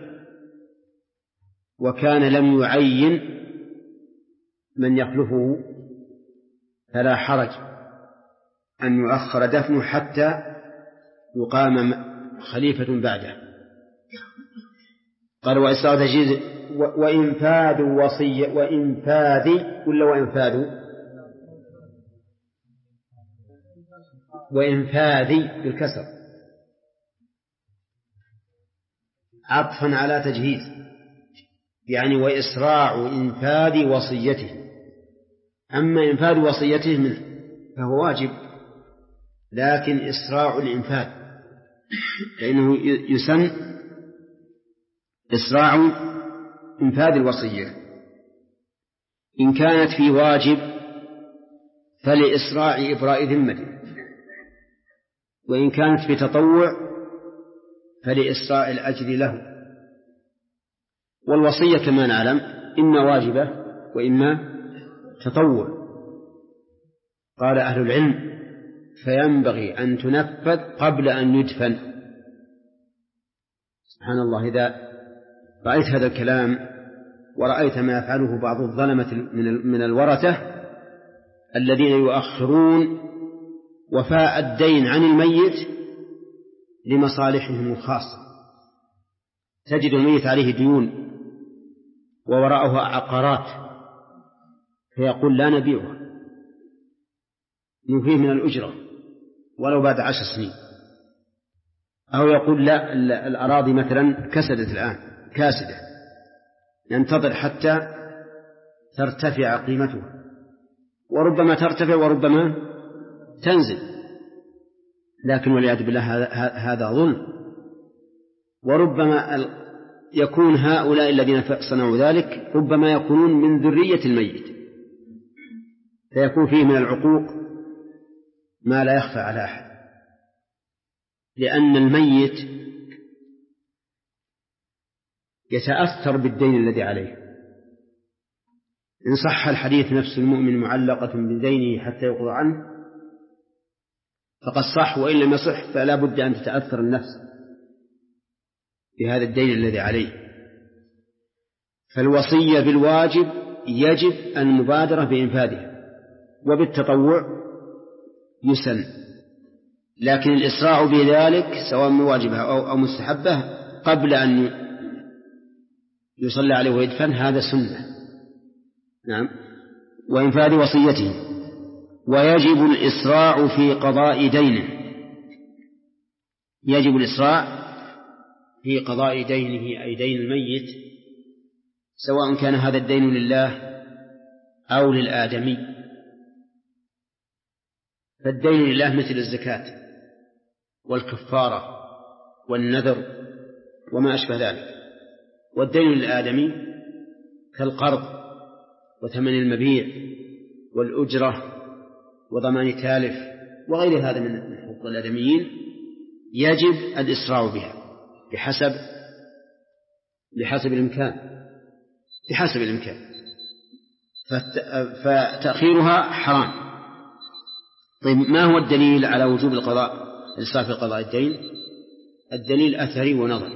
وكان لم يعين من يخلفه فلا حرج أن يؤخر دفنه حتى يقام خليفة بعده. قال وإسراء تجهيز وإنفاذ وصية وإنفاذ ولا وإنفاذ بالكسر عطفا على تجهيز، يعني وإسراع إنفاذ وصيته. أما إنفاذ وصيته منه فهو واجب، لكن إسراع الإنفاذ فإنه يسن إسراع إنفاذ الوصية. إن كانت في واجب فلإسراع إبراء ذمته، وإن كانت في تطوع فلإسراع الأجر له. والوصية كما نعلم إما واجبة وإما تطوع. قال أهل العلم فينبغي أن تنفذ قبل أن يدفن. سبحان الله، إذا رأيت هذا الكلام ورأيت ما يفعله بعض الظلمة من الورثة الذين يؤخرون وفاء الدين عن الميت لمصالحهم الخاصة، تجد الميت عليه ديون ووراءه عقارات فيقول لا نبيعها نفيه من الأجرة ولو بعد 10 سنين، أو يقول لا الأراضي مثلا كسدت الآن كاسدة ينتظر حتى ترتفع قيمتها، وربما ترتفع وربما تنزل، لكن والعياذ بالله هذا ظلم. وربما يكون هؤلاء الذين صنعوا ذلك ربما يكونون من ذرية الميت، فيكون فيه من العقوق ما لا يخفى على أحد، لأن الميت يتأثر بالدين الذي عليه. إن صح الحديث نفس المؤمن معلقة بدينه حتى يقضى عنه فقد صح، وإن لم يصح فلا بد أن تتأثر النفس بهذا الدين الذي عليه. فالوصية بالواجب يجب المبادرة بإنفاذها، وبالتطوع يسن، لكن الإسراع بذلك سواء واجبة أو مستحبة قبل أن يصلى عليه ويدفن هذا سنة. نعم. وإنفاذ وصيته. ويجب الإسراع في قضاء دينه، يجب الإسراع في قضاء دينه أي دين الميت، سواء كان هذا الدين لله أو للآدمي. فالدين لله مثل الزكاة والكفارة والنذر وما أشبه ذلك، والدين للآدمي كالقرض وثمن المبيع والأجرة وضمان تالف وغير هذا من حقوق الآدميين، يجب الإسراع بها بحسب الإمكان فتأخيرها حرام. طيب، ما هو الدليل على وجوب الإسراع في قضاء الدين؟ الدليل أثري ونظري.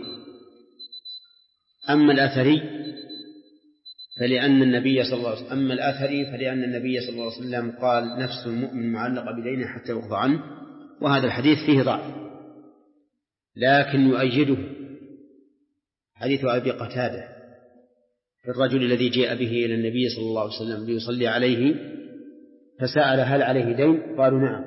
أما الأثري فلأن النبي صلى الله عليه وسلم قال نفس المؤمن معلقة بدينه حتى يقضى عنه، وهذا الحديث فيه ضعف، لكن يؤيده حديث أبي قتادة في الرجل الذي جاء به إلى النبي صلى الله عليه وسلم ليصلي عليه فسأل هل عليه دين؟ قالوا نعم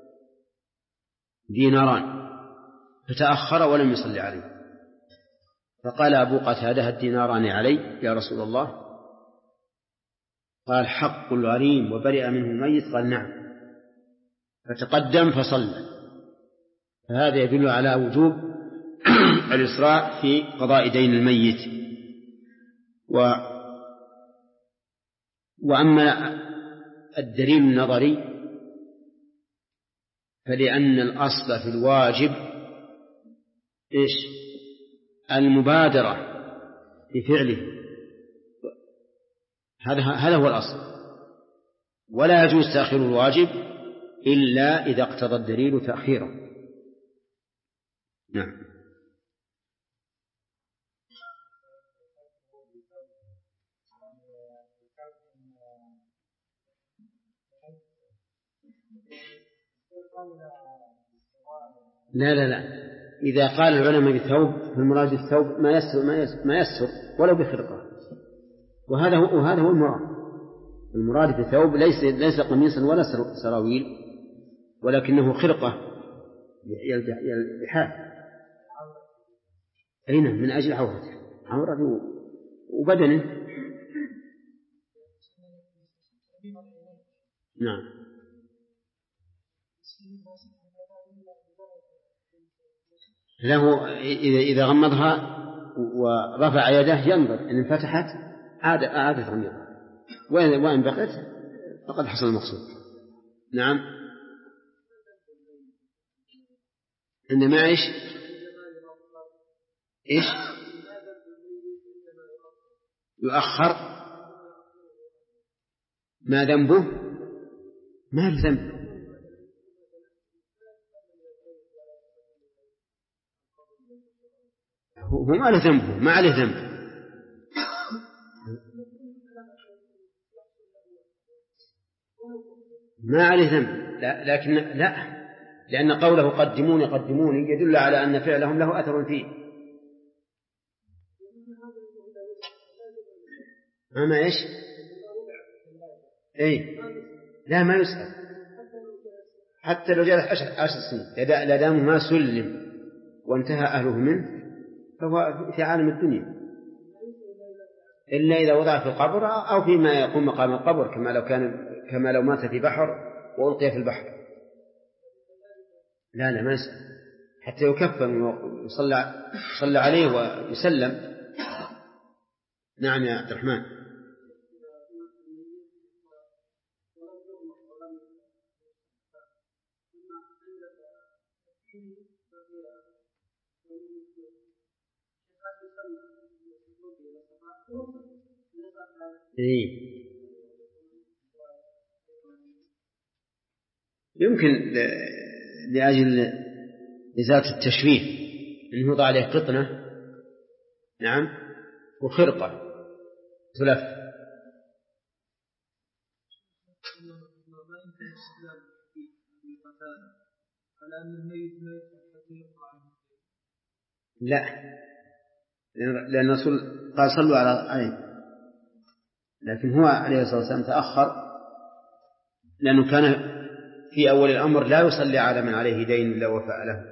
2 ديناران، فتأخر ولم يصلي عليه، فقال أبو قتادة 2 ديناران علي يا رسول الله؟ قال حق الغريم وبرئ منه الميت، قال نعم، فتقدم فصلى. فهذا يدل على وجوب الإسراع في قضاء دين الميت. وأما الدليل النظري فلأن الأصل في الواجب المبادرة بفعله، هذا هو الأصل، ولا يجوز تأخير الواجب إلا إذا اقتضى الدليل تأخيره. نعم. لا إذا قال العلماء بثوب فالمراد بالثوب ما يسر ولو بخرقة، وهذا هو المراد بثوب ليس قميصا ولا سراويل، ولكنه خرقة يلبحها أين من أجل عورته وبدنه. نعم. له إذا غمضها ورفع يده ينظر إن انفتحت عادت غميضة، وإن بقت فقد حصل المقصود. نعم. عندما إيش يؤخر ما ذنبه؟ ما الذنب؟ هو ما له ذنبه، ما عليه ذنب. ما عليه ذنب، لكن لا، لأن قوله قدموني يدل على أن فعلهم له أثر فيه. أما إيش؟ لا، ما يسأل حتى لو جلس 10 سنين، لا دام ما سلم وانتهى أهله منه فهو في عالم الدنيا، إلا إذا وضع في القبر أو فيما يقوم مقام القبر، كما لو مات في بحر وألقي في البحر. لا، ما يسأل حتى يكفن ويصلى عليه ويسلم. نعم يا عبد الرحمن. يمكن لأجل إزالة التشويه أنه يوضع عليه قطنة، نعم، وخرقة تلف. لا، لأن الرسول قال صلوا عليه، لكن هو عليه الصلاة والسلام تأخر لأنه كان في أول الأمر لا يصلي على من عليه دين إلا وفاء له.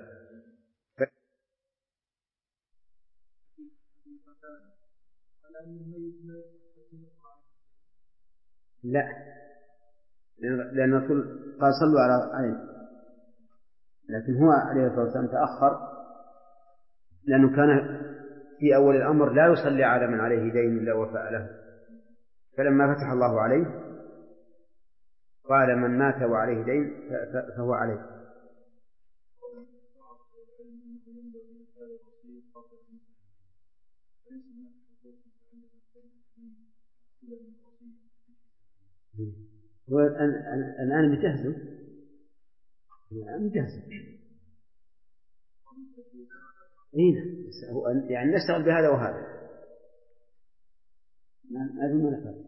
لا، لأن الرسول قال صلوا عليه، لكن هو عليه الصلاة والسلام تأخر لأنه كان في أول الأمر لا يصلي على من عليه دين إلا وفاء له، فلما فتح الله عليه قال من مات وعليه دين فهو عليه. الآن مجهزه يعني نشتغل بهذا وهذا، هذا ما نفعل.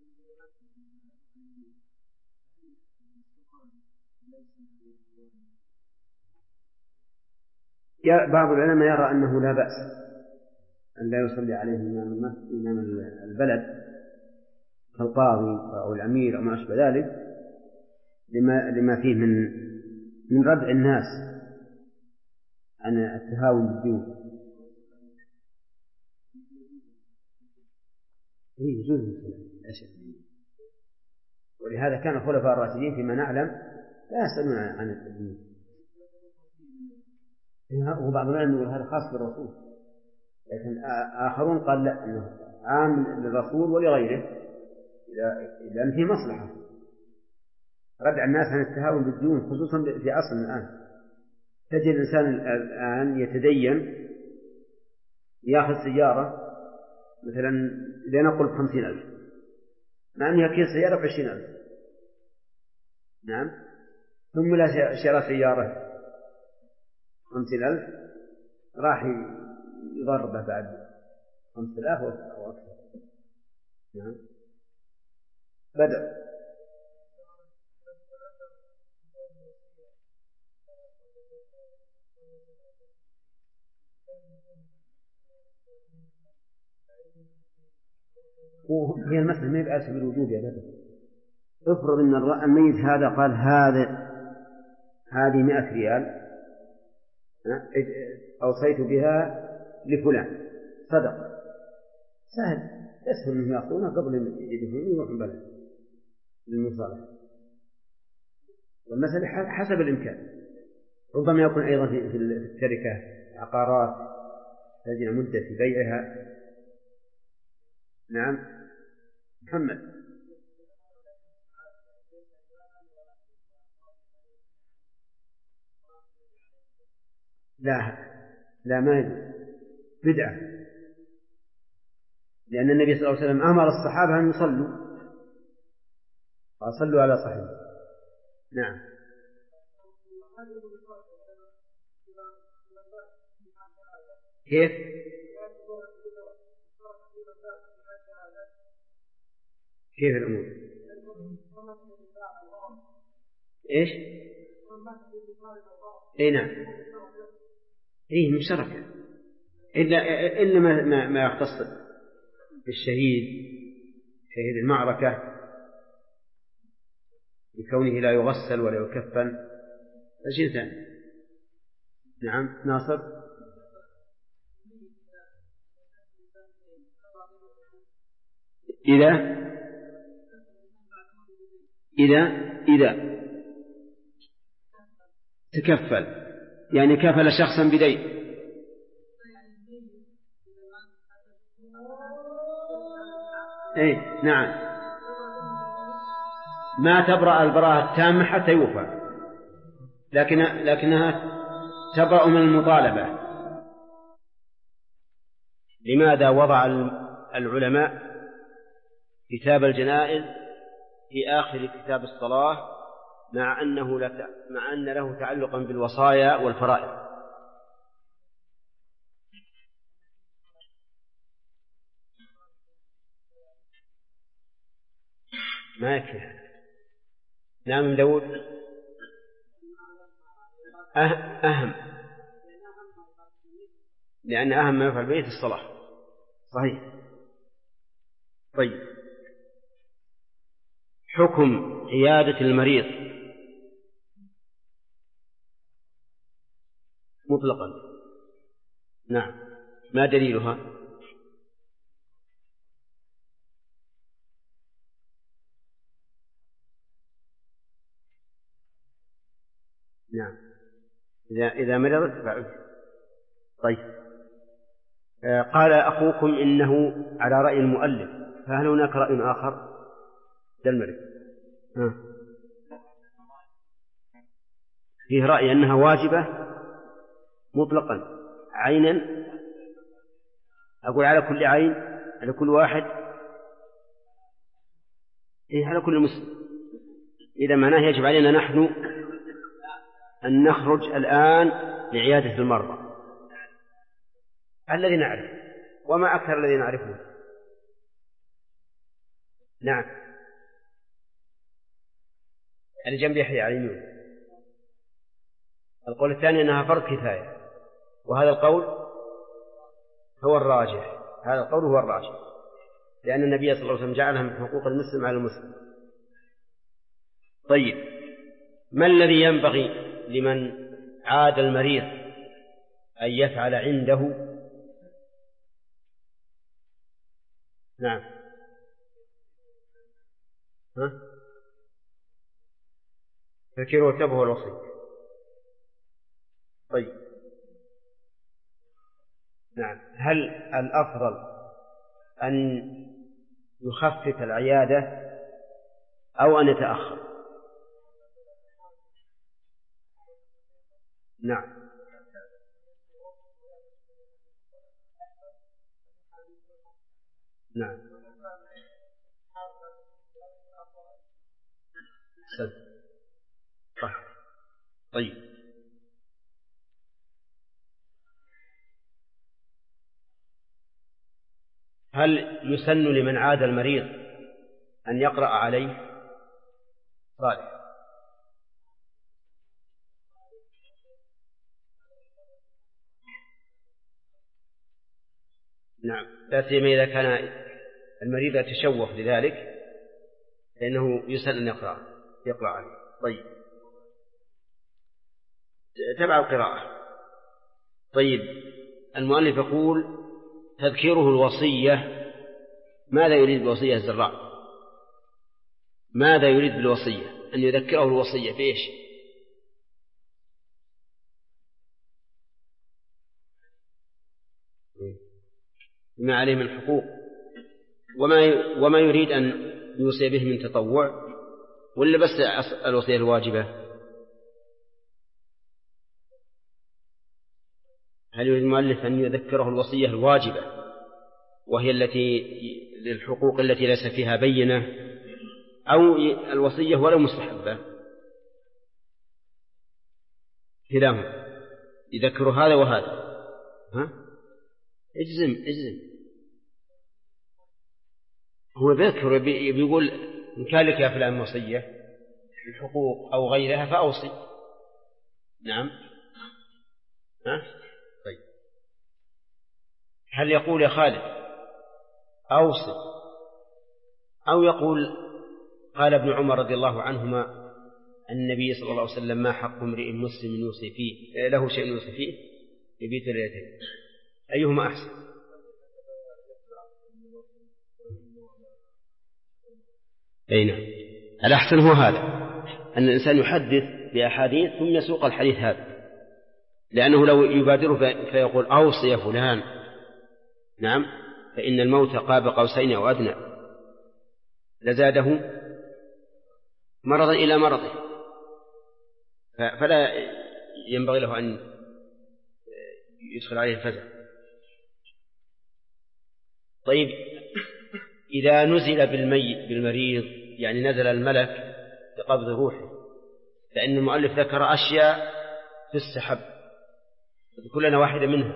بعض العلماء يرى أنه لا بأس أن لا يصلي عليه إمام البلد كالقاضي أو الأمير أو ما أشبه ذلك، لما فيه من ردع الناس عن التهاون بالدين. يجوز ولهذا كان الخلفاء الراشدين فيما نعلم لا يسألون عن الدين. وبعض العلماء يقول هذا خاص بالرسول، لكن آخرون قال لا، إنه عام للرسول ولغيره إذا فيه مصلحة ردع الناس عن التهاون بالدين، خصوصا في عصرنا الآن. تجد الإنسان الآن يتدين يأخذ سيارة مثلا لنقل ب50,000 مع أنها كيس سيارة ب20,000، نعم، ثم لا شرى سيارة 50,000 راح يضربه بعد 5,000 أو أكثر. نعم. بدأ وهي المسألة ما يبقى سبيل الوجوب يا بدر. افرض أن الميت هذا قال هذه 100 ريال أوصيت بها لفلان صدق، سهل يسهل أنهم يأخذونها قبل يدفعون يروحون بلد للمصالحة. والمسألة حسب الإمكان. ربما يكون أيضا في التركة عقارات تجد مدة في بيعها. نعم محمد. لا ما يجوز، بدعة، لأن النبي صلى الله عليه وسلم أمر الصحابة أن يصلوا وصلوا على صاحبه. نعم. كيف الأمور؟ إيش؟ إيه نعم، إيه مشتركة، إلا ما يختص بالشهيد، شهيد المعركة بكونه لا يغسل ولا يكفن، شيء ثاني. نعم ناصر. إذا تكفل، يعني كفل شخصا بدين. إيه نعم، ما تبرأ البراءة التامة حتى يوفى، لكنها تبرأ من المطالبة. لماذا وضع العلماء كتاب الجنائز في آخر كتاب الصلاة مع أن له تعلقا بالوصايا والفرائض؟ ما يكفي. نعم داود. أهم، لأن أهم ما يفعل بيت الصلاة. صحيح. طيب، حكم عيادة المريض مطلقا. نعم، ما دليلها؟ نعم، إذا مرضت فعل. طيب، قال أخوكم إنه على رأي المؤلف، فهل هناك رأي آخر للمريض؟ فيه رأي أنها واجبة مطلقا عينا، أقول على كل عين، على كل واحد، إيه على كل مسلم. إذا معناه يجب علينا نحن أن نخرج الآن لعيادة المرضى الذي نعرف، وما أكثر الذي نعرفه. نعم، الجنب يحيى على اليمين. القول الثاني أنها فرض كفاية، وهذا القول هو الراجح، لأن النبي صلى الله عليه وسلم جعلها من حقوق المسلم على المسلم. طيب، ما الذي ينبغي لمن عاد المريض أن يفعل عنده؟ نعم. فكروا وارتبوا الوصي. طيب، نعم. هل الأفضل أن يخفف العيادة أو أن يتأخر؟ نعم. نعم. طيب، هل يسن لمن عاد المريض أن يقرأ عليه؟ صالح. نعم، لا سيما إذا كان المريض يتشوف لذلك فإنه يسأل أن يقرأ عليه. طيب، تبع القراءة. طيب، المؤلف يقول تذكيره الوصية. ماذا يريد بالوصية الزراع؟ ماذا يريد بالوصية؟ أن يذكره الوصية بإيش؟ ما عليه من حقوق، وما يريد أن يوصي به من تطوع، ولا بس الوصية الواجبة؟ هل يريد المؤلف أن يذكره الوصية الواجبة وهي التي للحقوق التي ليس فيها بينة، أو الوصية ولا مستحبة؟ كلاهما يذكر هذا وهذا. ها؟ اجزم. هو بيذكر بيقول إن كان لك يا فلان وصية الحقوق أو غيرها فأوصي. نعم. ها؟ طيب، هل يقول يا خالد أوصي، أو يقول قال ابن عمر رضي الله عنهما النبي صلى الله عليه وسلم ما حق امرئ مسلم يوصي فيه له شيء يوصي فيه يبيت ليلتين، أيهما أحسن؟ أين الأحسن هو هذا، أن الإنسان يحدث بأحاديث ثم يسوق الحديث هذا، لأنه لو يبادره فيقول أوصي يا فلان، نعم، فإن الموت قاب قوسين أو أدنى لزاده مرضا إلى مرضه، فلا ينبغي له أن يدخل عليه الفزع. طيب، إذا نزل بالمريض يعني نزل الملك بقبض روحه، فإن المؤلف ذكر أشياء تستحب كلنا واحدة منها.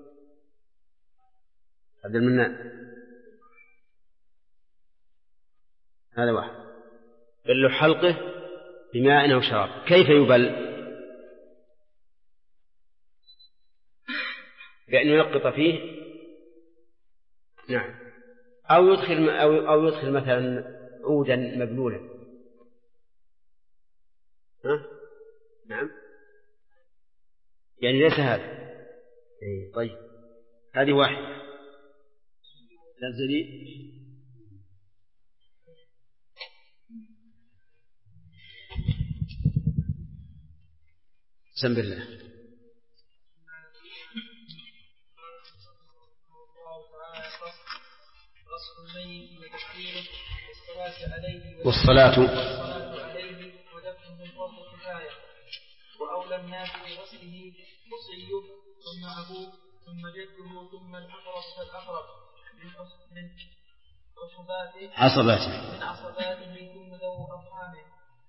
عبد المنان هذا واحد، بل له حلقه بماء أو شراب. كيف يبل؟ بأنه يقط فيه، نعم، أو يدخل مثلا عودا مبلولا. ها؟ نعم، يعني ليس هذا. طيب، هذه واحدة. نزلي بسم الله. والصلاة عليه ودفنه فرض كفاية، وأولى الناس بغسله وصيه ثم أبوه ثم جده ثم الأقرب فالأقرب من عصباته ثم ذو أرحامه،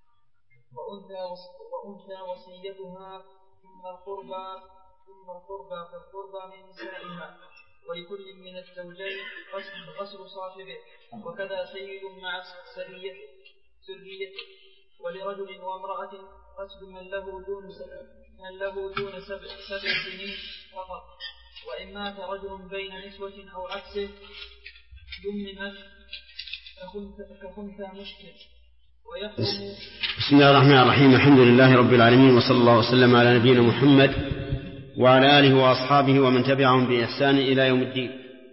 وأنثى وصيتها ثم القربى فالقربى من نسائها، ولكل من الزوجين غسل صاحبه، وكذا سيد مع سريته، ولرجل وامرأة غسل من له دون سبع سنين فقط، وإن مات رجل بين نسوة أو عكسه دممت كخنثى مسلم. بسم الله الرحمن الرحيم. الحمد لله رب العالمين، وصلى الله وسلم على نبينا محمد وعلى آله وأصحابه ومن تبعهم بإحسان إلى يوم الدين.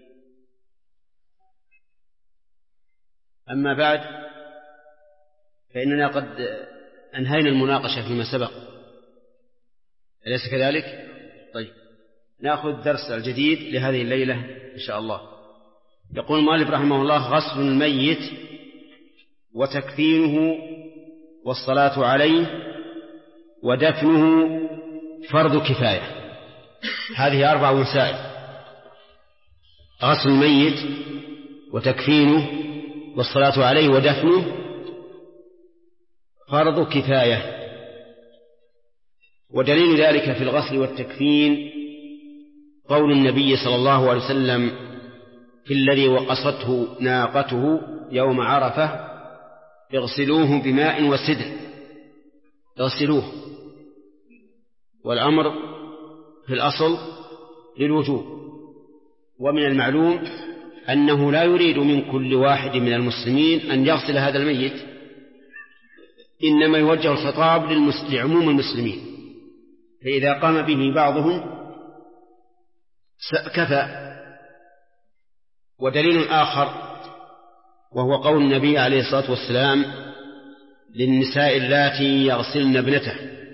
أما بعد، فإننا قد أنهينا المناقشة فيما سبق، أليس كذلك؟ طيب، نأخذ الدرس الجديد لهذه الليلة إن شاء الله. يقول المؤلف رحمه الله: غسل الميت وتكفينه والصلاة عليه ودفنه فرض كفاية. هذه 4 مسائل: غسل الميت وتكفينه والصلاة عليه ودفنه فرض كفاية. ودليل ذلك في الغسل والتكفين قول النبي صلى الله عليه وسلم في الذي وقصته ناقته يوم عرفة: اغسلوه بماء وسدر. اغسلوه، والأمر في الأصل للوجوب، ومن المعلوم أنه لا يريد من كل واحد من المسلمين أن يغسل هذا الميت، إنما يوجه الخطاب لعموم المسلمين، فإذا قام به بعضهم كفى. ودليل آخر وهو قول النبي عليه الصلاة والسلام للنساء اللاتي يغسلن ابنته،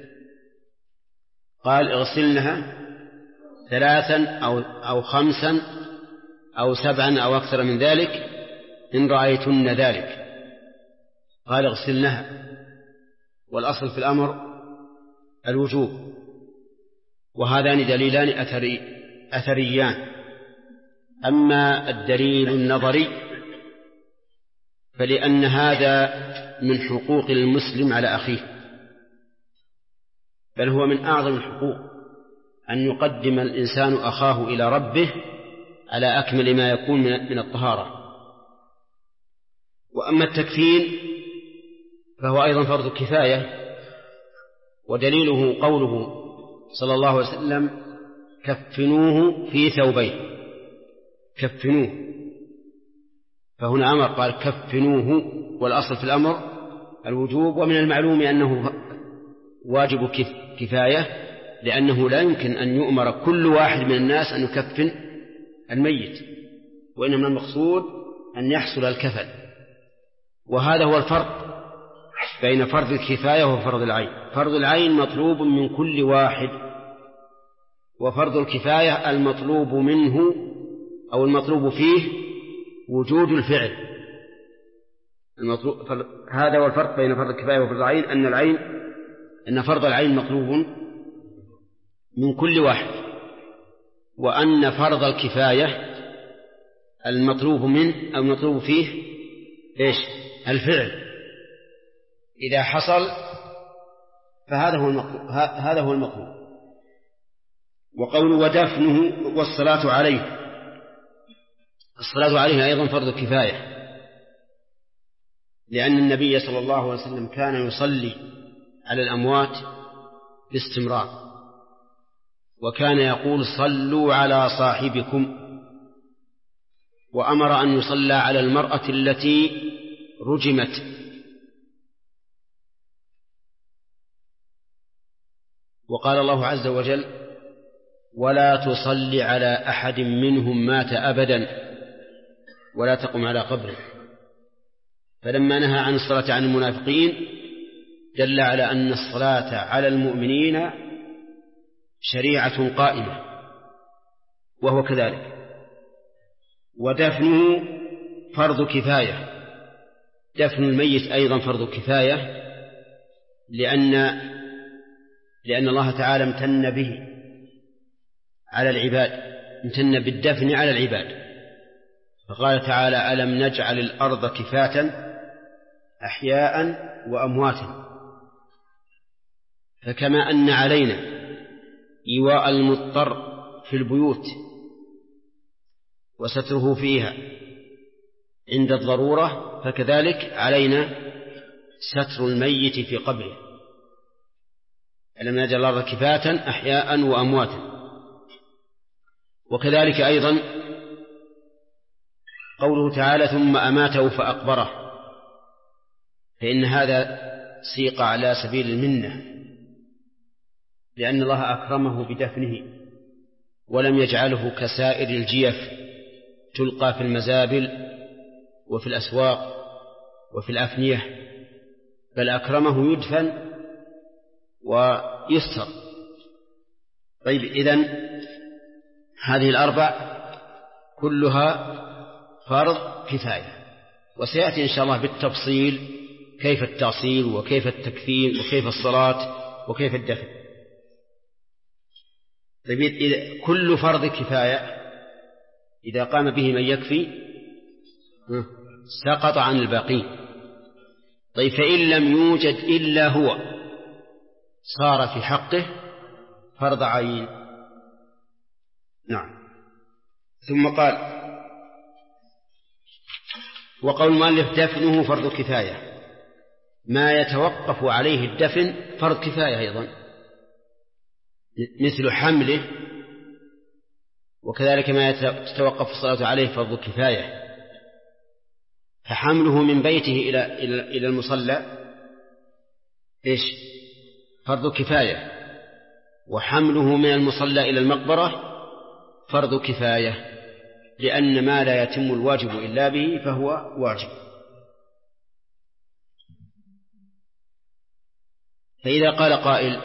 قال اغسلنها 3 أو 5 أو 7 أو أكثر من ذلك إن رأيتن ذلك، قال اغسلنها، والأصل في الأمر الوجوب. وهذان دليلان أثريان. أما الدليل النظري فلأن هذا من حقوق المسلم على أخيه، بل هو من أعظم الحقوق أن يقدم الإنسان أخاه إلى ربه على أكمل ما يكون من الطهارة. وأما التكفين فهو أيضا فرض كفاية، ودليله قوله صلى الله عليه وسلم كفنوه في ثوبين، كفنوه، فهنا أمر قال كفنوه، والأصل في الأمر الوجوب. ومن المعلوم أنه واجب كفاية، لأنه لا يمكن أن يؤمر كل واحد من الناس أن يكفن الميت، وإنما المقصود أن يحصل الكفن. وهذا هو الفرق بين فرض الكفاية وفرض العين. فرض العين مطلوب من كل واحد، وفرض الكفاية المطلوب منه أو المطلوب فيه وجود الفعل. هذا هو الفرق بين فرض الكفاية وفرض العين، أن فرض العين مطلوب من كل واحد، وأن فرض الكفاية المطلوب منه أو المطلوب فيه إيش؟ الفعل. إذا حصل فهذا هو المطلوب. وقول ودفنه والصلاة عليه، الصلاة عليه أيضا فرض كفاية، لأن النبي صلى الله عليه وسلم كان يصلي على الأموات باستمرار، وكان يقول صلوا على صاحبكم، وأمر أن يصلى على المرأة التي رجمت. وقال الله عز وجل ولا تصل على أحد منهم مات أبدا ولا تقم على قبره. فلما نهى عن الصلاة عن المنافقين دل على أن الصلاة على المؤمنين شريعة قائمة، وهو كذلك. ودفنه فرض كفاية، دفن الميت أيضا فرض كفاية، لأن الله تعالى امتن به على العباد، امتن بالدفن على العباد، فقال تعالى ألم نجعل الأرض كفاة أحياء وأمواتا. فكما أن علينا إيواء المضطر في البيوت وستره فيها عند الضرورة، فكذلك علينا ستر الميت في قبره. ألم نجعل الأرض كفاة أحياء وأمواتا. وكذلك أيضا قوله تعالى ثم أماته فأقبره، فإن هذا سيق على سبيل المنة، لأن الله أكرمه بدفنه ولم يجعله كسائر الجيف تلقى في المزابل وفي الأسواق وفي الأفنية، بل أكرمه يدفن ويستر. طيب، إذن هذه الأربع كلها فرض كفاية، وسيأتي إن شاء الله بالتفصيل كيف التأصيل وكيف التكفين وكيف الصلاة وكيف الدفن. طيب، إذا كل فرض كفاية إذا قام به من يكفي سقط عن الباقين. طيب، فإن لم يوجد إلا هو صار في حقه فرض عين. نعم. ثم قال وقول المؤلف دفنه فرض كفاية، ما يتوقف عليه الدفن فرض كفاية أيضا، مثل حمله وكذلك ما تتوقف الصلاة عليه فرض كفاية، فحمله من بيته إلى المصلى إيش؟ فرض كفاية، وحمله من المصلى إلى المقبرة فرض كفاية، لأن ما لا يتم الواجب إلا به فهو واجب. فإذا قال قائل: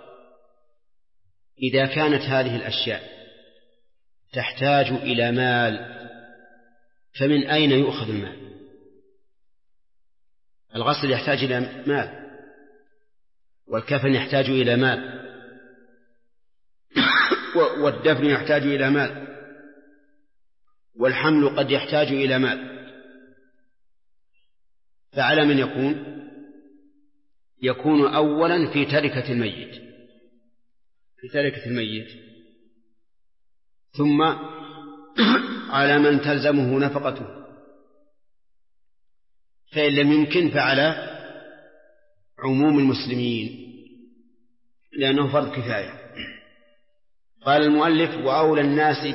إذا كانت هذه الأشياء تحتاج إلى مال فمن أين يؤخذ المال؟ الغسل يحتاج إلى مال، والكفن يحتاج إلى مال، والدفن يحتاج إلى مال، والحمل قد يحتاج إلى مال. فعلى من يكون أولا في تركة الميت، ثم على من تلزمه نفقته، فإن لم يمكن فعلى عموم المسلمين لأنه فرض كفاية. قال المؤلف: وأولى الناس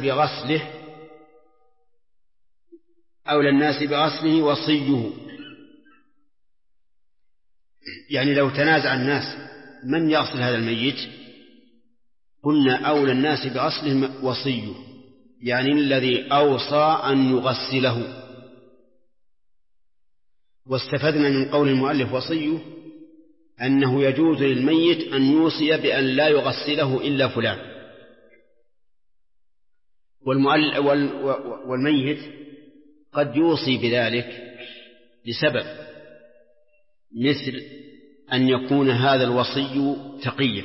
بغسله وصيه. يعني لو تنازع الناس من يغسل هذا الميت قلنا أولى الناس بغسله وصيه، يعني الذي أوصى أن يغسله. واستفدنا من قول المؤلف وصيه أنه يجوز للميت أن يوصي بأن لا يغسله إلا فلان، والميت قد يوصي بذلك لسبب، مثل أن يكون هذا الوصي تقيا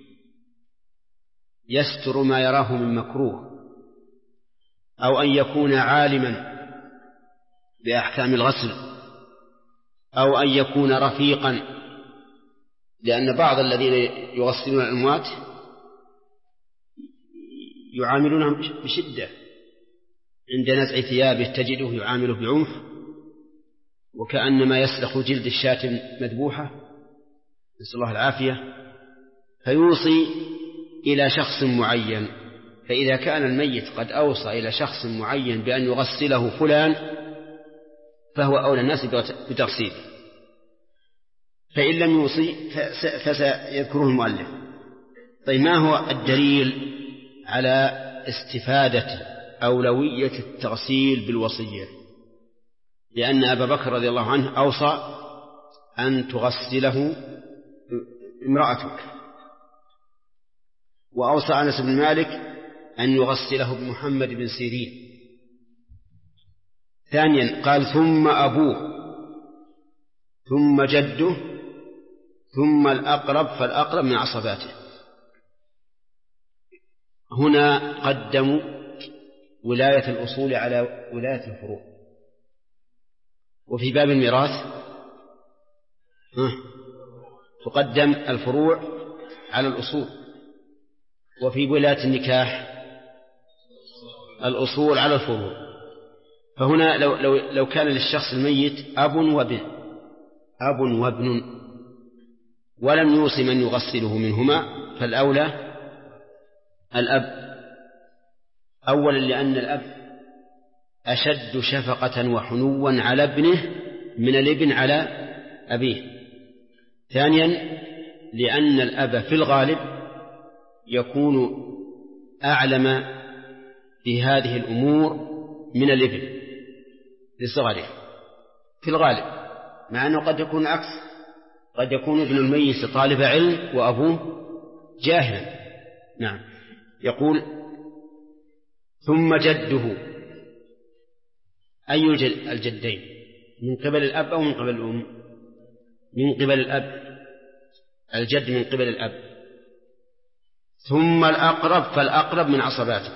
يستر ما يراه من مكروه، أو أن يكون عالما بأحكام الغسل، أو أن يكون رفيقا، لأن بعض الذين يغسلون الأموات يعاملونهم بشدة، عند نزع ثيابه تجده يعامله بعنف وكأنما يسلخ جلد الشاة مذبوحة، نسأل الله العافية. فيوصي إلى شخص معين، فإذا كان الميت قد أوصى إلى شخص معين بأن يغسله فلان فهو أولى الناس بتغسيله. فإن لم يوصي فسيذكره المؤلف. طيب، ما هو الدليل على استفادة أولوية التغسيل بالوصية؟ لأن أبا بكر رضي الله عنه أوصى أن تغسله امرأتك، وأوصى أنس بن مالك أن يغسله بمحمد بن سيرين. ثانيا قال: ثم أبوه، ثم جده، ثم الأقرب فالأقرب من عصباته. هنا قدموا ولاية الأصول على ولاية الفروع. وفي باب الميراث تقدم الفروع على الأصول، وفي ولاية النكاح الأصول على الفروع. فهنا لو كان للشخص الميت أب وابن ولم يوص من يغسله منهما فالأولى الأب، أولا لأن الأب أشد شفقة وحنوا على ابنه من الابن على أبيه. ثانيا لأن الأب في الغالب يكون أعلم في هذه الأمور من الابن لصغره في الغالب، مع أنه قد يكون العكس، قد يكون ابن الميت طالب علم وأبوه جاهلا. نعم. يقول: ثم جده. أي الجدين؟ من قبل الأب أو من قبل الأم؟ من قبل الأب، الجد من قبل الأب. ثم الأقرب فالأقرب من عصباته.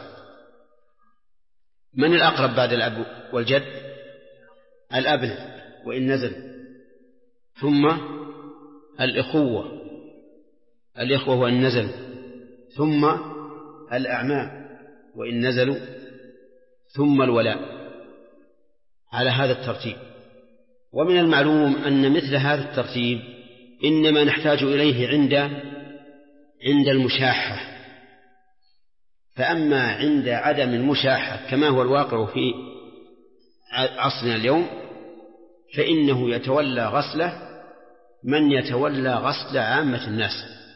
من الأقرب بعد الأب والجد؟ الأبن وإن نزل. ثم الإخوة وإن نزل. ثم الأعمام وإن نزلوا. ثم الولاء، على هذا الترتيب. ومن المعلوم أن مثل هذا الترتيب إنما نحتاج إليه عند المشاحة، فأما عند عدم المشاحة كما هو الواقع في عصرنا اليوم فإنه يتولى غسله من يتولى غسل عامة الناس،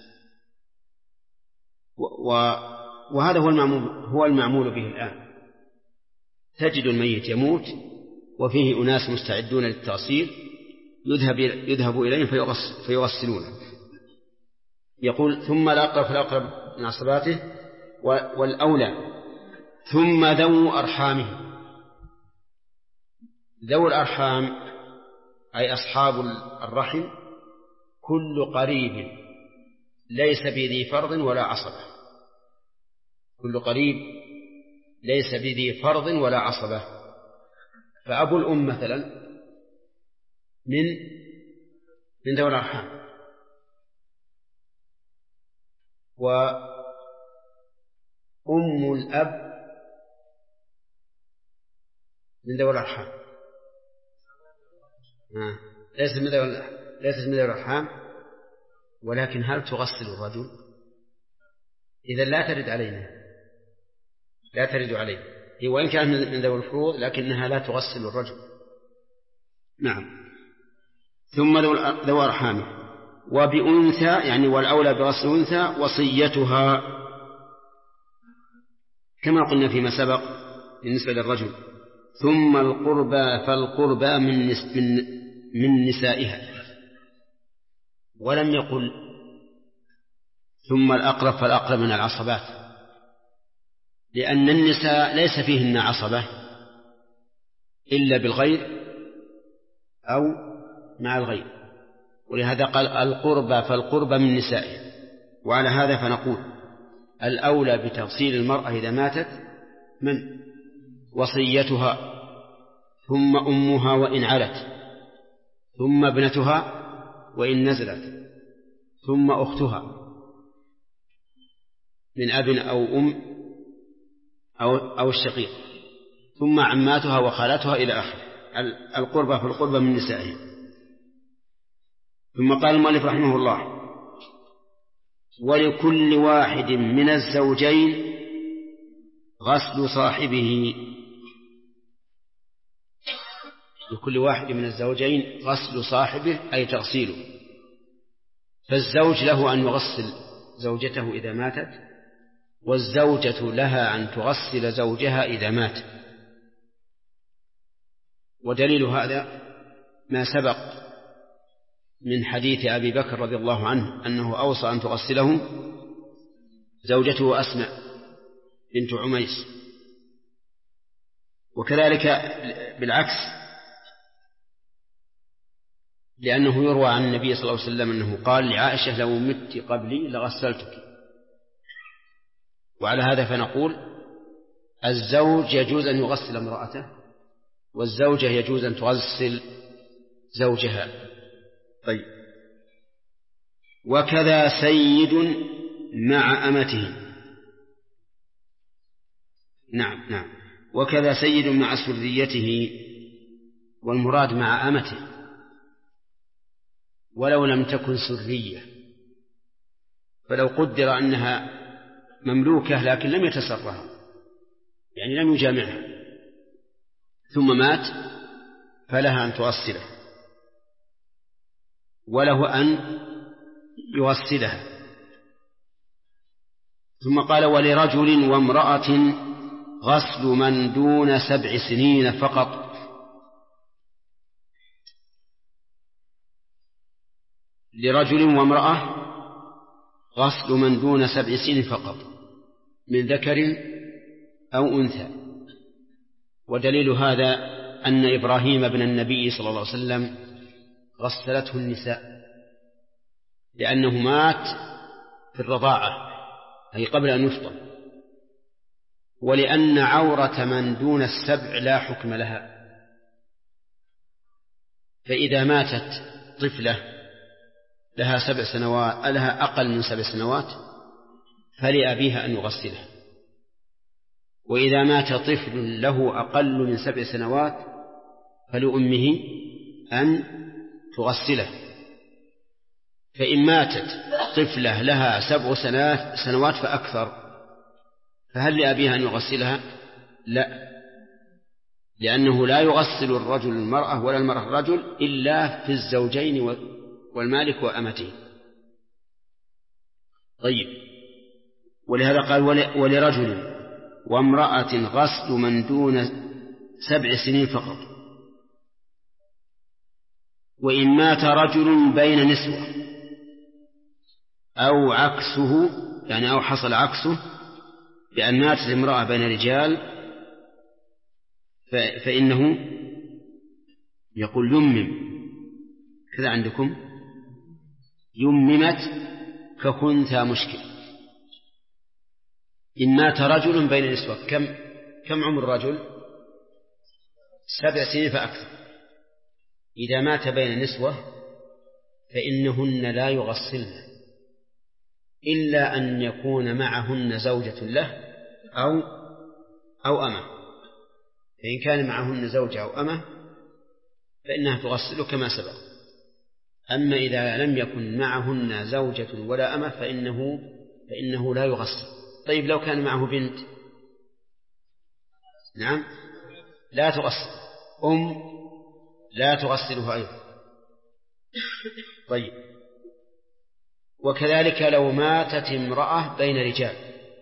وهذا هو المعمول به الآن. تجد الميت يموت وفيه أناس مستعدون للتغسيل يذهب إليهم فيغسلونه. يقول ثم الأقرب فالأقرب من عصباته والأولى ثم ذو أرحامه. ذو الأرحام أي أصحاب الرحم كل قريب ليس بذي فرض ولا عصبة، كل قريب ليس بذي فرض ولا عصبة. فأبو الأم مثلا من ذوي الأرحام، وأم الأب من ذوي الأرحام، ليست من ذوي الأرحام، ولكن هل تغسل الرجل؟ إذا لا ترد علينا، لا ترد عليه، هي وإن كانت من ذوي الفروض لكنها لا تغسل الرجل. نعم. ثم ذو أرحامه وبأنثى، يعني والأولى بغسل أنثى وصيتها كما قلنا فيما سبق بالنسبة للرجل. ثم القربى فالقربى من نسائها، ولم يقل ثم الأقرب فالأقرب من العصبات، لأن النساء ليس فيهن عصبة إلا بالغير أو مع الغير، ولهذا قال القربى فالقربى من نسائها. وعلى هذا فنقول الأولى بتغسيل المرأة إذا ماتت من وصيتها، ثم أمها وإن علت، ثم ابنتها وإن نزلت، ثم أختها من أب أو أم أو الشقيق، ثم عماتها وخالاتها إلى آخر. القربى فالقربى من نسائهم. ثم قال المؤلف رحمه الله ولكل واحد من الزوجين غسل صاحبه، لكل واحد من الزوجين غسل صاحبه أي تغسيله. فالزوج له أن يغسل زوجته إذا ماتت، والزوجة لها أن تغسل زوجها إذا مات. ودليل هذا ما سبق من حديث أبي بكر رضي الله عنه أنه أوصى أن تغسله زوجته أسماء بنت عميس. وكذلك بالعكس، لأنه يروى عن النبي صلى الله عليه وسلم أنه قال لعائشة لو مت قبلي لغسلتك. وعلى هذا فنقول الزوج يجوز أن يغسل امرأته، والزوجة يجوز أن تغسل زوجها. طيب. وكذا سيد مع أمته. نعم. وكذا سيد مع سريته، والمراد مع أمته ولو لم تكن سرية، فلو قدر أنها مملوكة لكن لم يتسرها، يعني لم يجامعها ثم مات، فلها أن تغسله وله أن يغسلها. ثم قال ولرجل وامرأة غسل من دون 7 سنين فقط. لرجل وامرأة غسل من دون 7 سنين فقط من ذكر أو أنثى. ودليل هذا أن إبراهيم ابن النبي صلى الله عليه وسلم غسلته النساء، لأنه مات في الرضاعة أي قبل أن يفطر، ولأن عورة من دون 7 لا حكم لها. فإذا ماتت طفلة لها 7 سنوات، لها أقل من 7 سنوات، فلأبيها أن يغسلها. وإذا مات طفل له أقل من 7 سنوات فلأمه أن تغسله. فإن ماتت طفلة لها 7 سنوات فأكثر فهل لأبيها أن يغسلها؟ لا، لأنه لا يغسل الرجل المرأة ولا المرأة الرجل إلا في الزوجين والمالك وأمته. طيب، ولهذا قال ولرجل وامرأة غسل من دون 7 سنين فقط، وإن مات رجل بين نسوة أو عكسه، يعني أو حصل عكسه بأن ماتت امرأة بين رجال، فإنه يقول يمم، كذا عندكم يممت كخنثى مشكل. إن مات رجل بين نسوة، كم عمر الرجل؟ 7 سنين فأكثر. إذا مات بين نسوة فإنهن لا يغسلن إلا أن يكون معهن زوجة له أو أمة. فإن كان معهن زوجة أو أمة فإنها تغسل كما سبق. أما إذا لم يكن معهن زوجة ولا أمة فإنه لا يغسل. طيب، لو كان معه بنت؟ نعم، لا تغسل. لا تغسلها أيضا. طيب، وكذلك لو ماتت امرأة بين رجال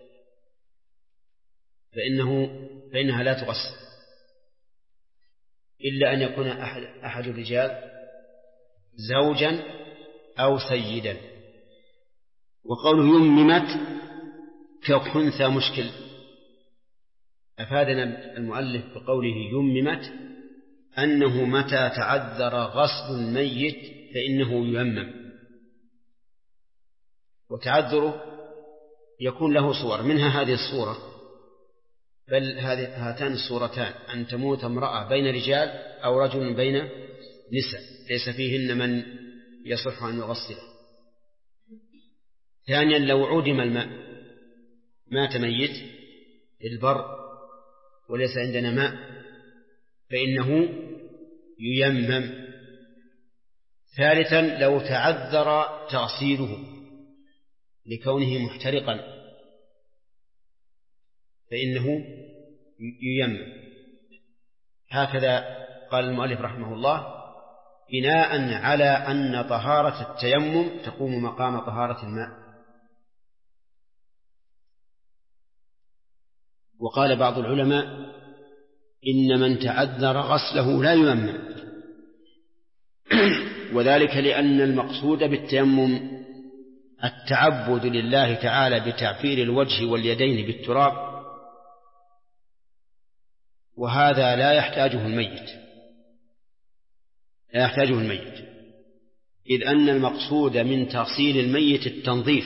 فإنها لا تغسل إلا أن يكون أحد الرجال زوجا أو سيدا. وقوله يممت كخنثى مشكل، أفادنا المؤلف بقوله يممت أنه متى تعذر غسل الميت فإنه ييمم. وتعذره يكون له صور، منها هذه الصورة، بل هاتان الصورتان: أن تموت امرأة بين رجال أو رجل بين نساء ليس فيهن من يصح أن يغسله. ثانيا، لو عدم الماء، مات ميت البر وليس عندنا ماء فإنه ييمم. ثالثا، لو تعذر تغسيله لكونه محترقا فإنه ييمم. هكذا قال المؤلف رحمه الله بناء على أن طهارة التيمم تقوم مقام طهارة الماء. وقال بعض العلماء إن من تعذر غسله لا ييمم، وذلك لأن المقصود بالتيمم التعبد لله تعالى بتعفير الوجه واليدين بالتراب، وهذا لا يحتاجه الميت، إذ أن المقصود من تغسيل الميت التنظيف،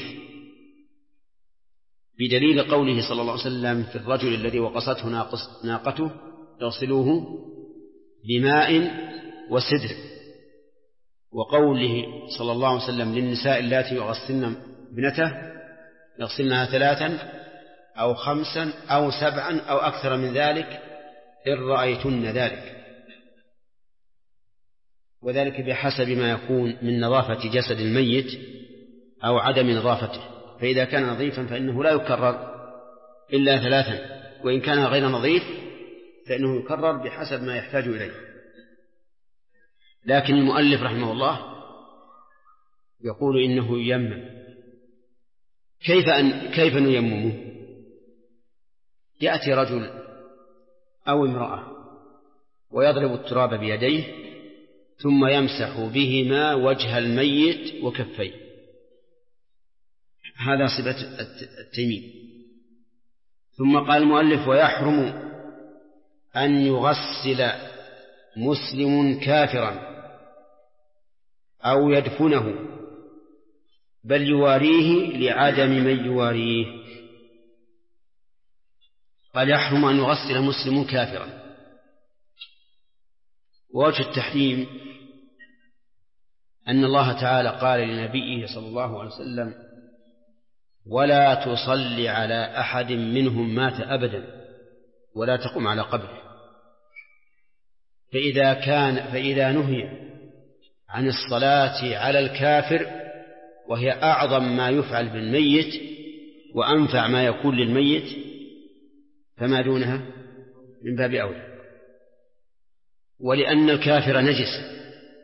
بدليل قوله صلى الله عليه وسلم في الرجل الذي وقصته ناقته: يغسلوه بماء وسدر. وقوله صلى الله عليه وسلم للنساء اللاتي يغسلن ابنته: يغسلنها 3 أو 5 أو 7 أو أكثر من ذلك إن رأيتن ذلك، وذلك بحسب ما يكون من نظافة جسد الميت أو عدم نظافته. فإذا كان نظيفا فإنه لا يكرر إلا 3، وإن كان غير نظيف فإنه يكرر بحسب ما يحتاج إليه. لكن المؤلف رحمه الله يقول إنه ييمم. كيف نيممه؟ يأتي رجل أو امرأة ويضرب التراب بيديه ثم يمسح بهما وجه الميت وكفيه، هذا صفة التيميم. ثم قال المؤلف: ويحرم أن يغسل مسلم كافرا أو يدفنه، بل يواريه لعدم من يواريه. قال: يحرم أن يغسل مسلم كافرا. ووجه التحريم أن الله تعالى قال لنبيه صلى الله عليه وسلم: ولا تصل على أحد منهم مات أبدا ولا تقم على قبره. فإذا نهي عن الصلاة على الكافر، وهي أعظم ما يفعل بالميت وأنفع ما يكون للميت، فما دونها من باب أولى. ولأن الكافر نجس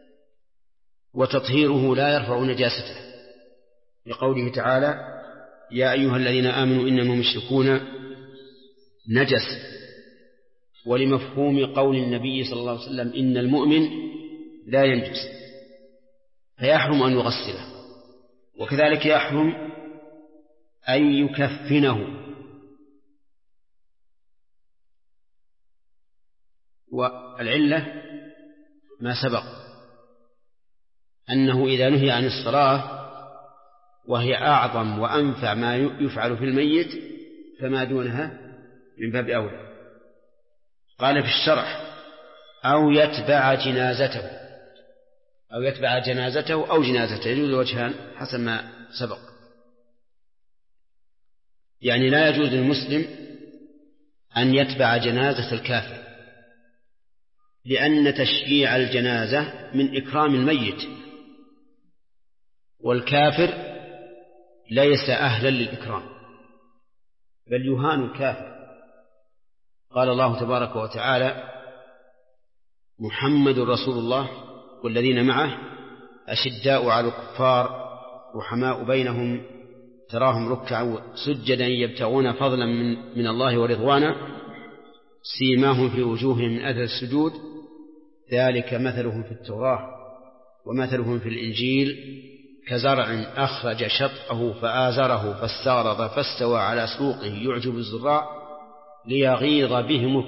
وتطهيره لا يرفع نجاسته، لقوله تعالى: يا أيها الذين آمنوا إنما المشركون نجس، ولمفهوم قول النبي صلى الله عليه وسلم: إن المؤمن لا ينجس، فيحرم أن يغسله، وكذلك يحرم أن يكفنه. والعلة ما سبق أنه إذا نهي عن الصلاة وهي أعظم وأنفع ما يفعل في الميت فما دونها من باب أولى. قال في الشرح: أو يتبع جنازته أو جنازته، يجوز الوجهان حسب ما سبق. يعني لا يجوز للمسلم أن يتبع جنازة الكافر، لأن تشييع الجنازة من إكرام الميت، والكافر ليس أهلا للإكرام بل يهان الكافر. قال الله تبارك وتعالى: محمد رسول الله والذين معه أشداء على الكفار رحماء بينهم تراهم ركعا سجدا يبتغون فضلا من الله ورضوانا سيماهم في وجوههم من أثر السجود ذلك مثلهم في التوراة ومثلهم في الإنجيل كزرع أخرج شطأه فآزره فاستغلظ فاستوى على سوقه يعجب الزراع ليغيظ بهم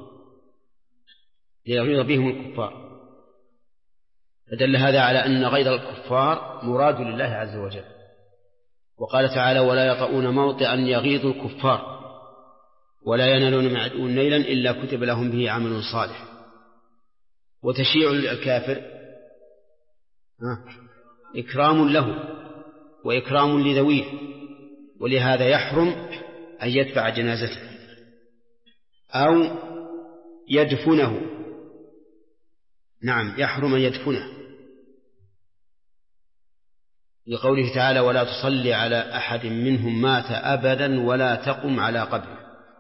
الكفار. فدل هذا على أن غيظ الكفار مراد لله عز وجل. وقال تعالى: ولا يطؤون موطئا يغيظ الكفار ولا ينالون من عدو نيلا إلا كتب لهم به عمل صالح. وتشييع الكافر إكرام له وإكرام لذويه، ولهذا يحرم أن يتبع جنازته أو يدفنه. نعم، يحرم أن يدفنه، لقوله تعالى: ولا تصلي على أحد منهم مات أبدا ولا تقم على قبره.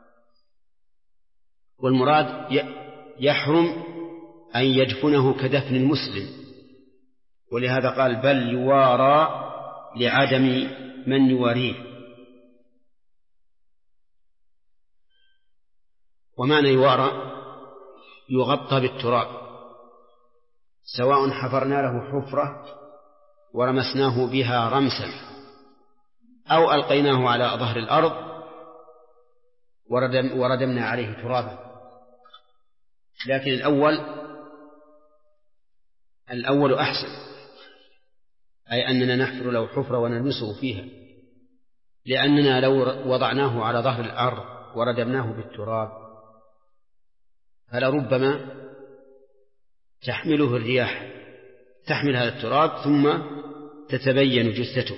والمراد يحرم أن يدفنه كدفن المسلم، ولهذا قال: بل يوارى لعدم من يواريه. ومعنى يوارى يغطى بالتراب، سواء حفرنا له حفرة ورمسناه بها رمسا أو ألقيناه على ظهر الأرض وردمنا عليه ترابا. لكن الأول أحسن، أي أننا نحفر له حفرة ونلمسه فيها، لأننا لو وضعناه على ظهر الأرض وردمناه بالتراب فلربما تحمله الرياح، تحمل هذا التراب ثم تتبين جثته.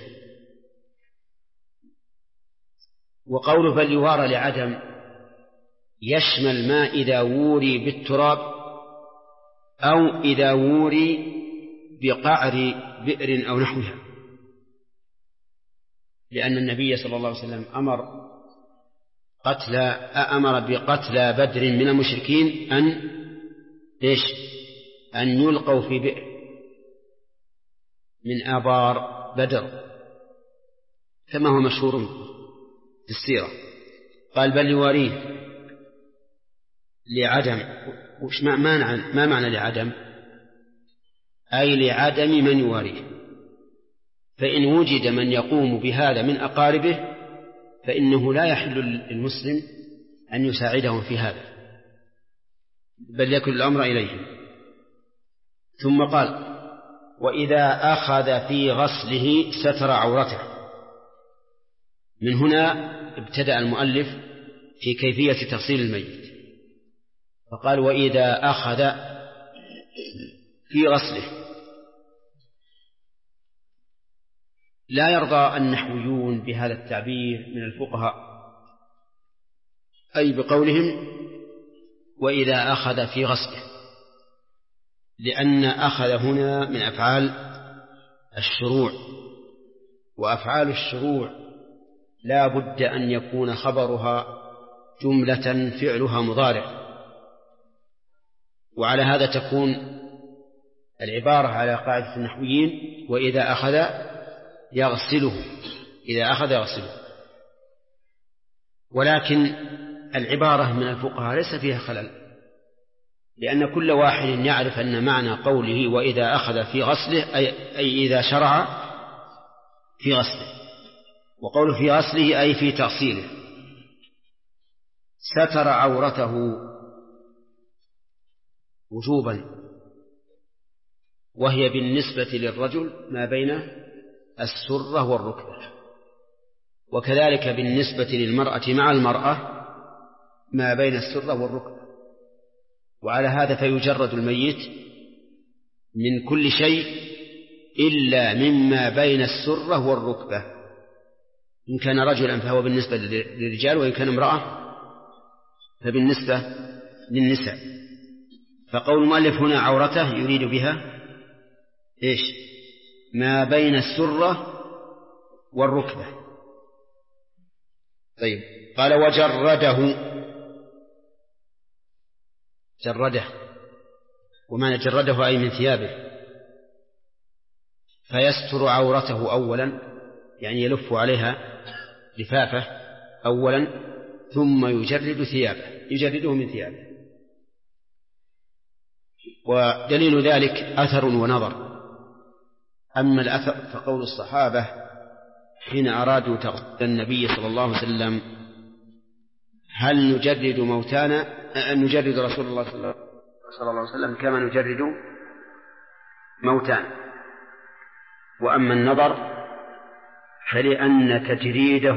وقوله بل يوارى لعدم يشمل ما إذا ووري بالتراب أو إذا ووري بقعر بئر أو نحوها، لأن النبي صلى الله عليه وسلم أمر بقتل بدر من المشركين أن يلقوا في بئر من آبار بدر كما هو مشهور في السيرة. قال بل يواريه لعدم. ما معنى لعدم؟ أي لعدم من يواريه، فإن وجد من يقوم بهذا من أقاربه فإنه لا يحل للمسلم أن يساعدهم في هذا، بل يكن الأمر إليهم. ثم قال وإذا أخذ في غسله ستر عورته. من هنا ابتدأ المؤلف في كيفية تغسيل الميت، فقال وإذا أخذ في غسله. لا يرضى النحويون بهذا التعبير من الفقهاء، أي بقولهم وإذا أخذ في غسله، لأن أخذ هنا من أفعال الشروع، وأفعال الشروع لا بد أن يكون خبرها جملة فعلها مضارع، وعلى هذا تكون العبارة على قاعدة النحويين: وإذا أخذ يغسله، إذا أخذ يغسله. ولكن العبارة من الفقهاء ليس فيها خلل، لأن كل واحد يعرف أن معنى قوله وإذا أخذ في غسله أي إذا شرع في غسله، وقوله في غسله أي في تغسيله. ستر عورته وجوبا، وهي بالنسبة للرجل ما بين السرة والركبة، وكذلك بالنسبة للمرأة مع المرأة ما بين السرة والركبة. وعلى هذا فيجرد الميت من كل شيء إلا مما بين السرة والركبة، إن كان رجلا فهو بالنسبة للرجال، وإن كان امرأة فبالنسبة للنساء. فقول المؤلف هنا عورته يريد بها إيش؟ ما بين السرة والركبة. طيب، قال وجرده، جرده، ومعنى جرده أي من ثيابه، فيستر عورته أولا، يعني يلف عليها لفافة أولا، ثم يجرد ثيابه، يجرده من ثيابه. ودليل ذلك أثر ونظر. أما الأثر فقول الصحابة حين أرادوا تغسيل النبي صلى الله عليه وسلم: هل نجرد موتانا، نجرد رسول الله صلى الله عليه وسلم كما نجرد موتانا. وأما النظر فلأن تجريده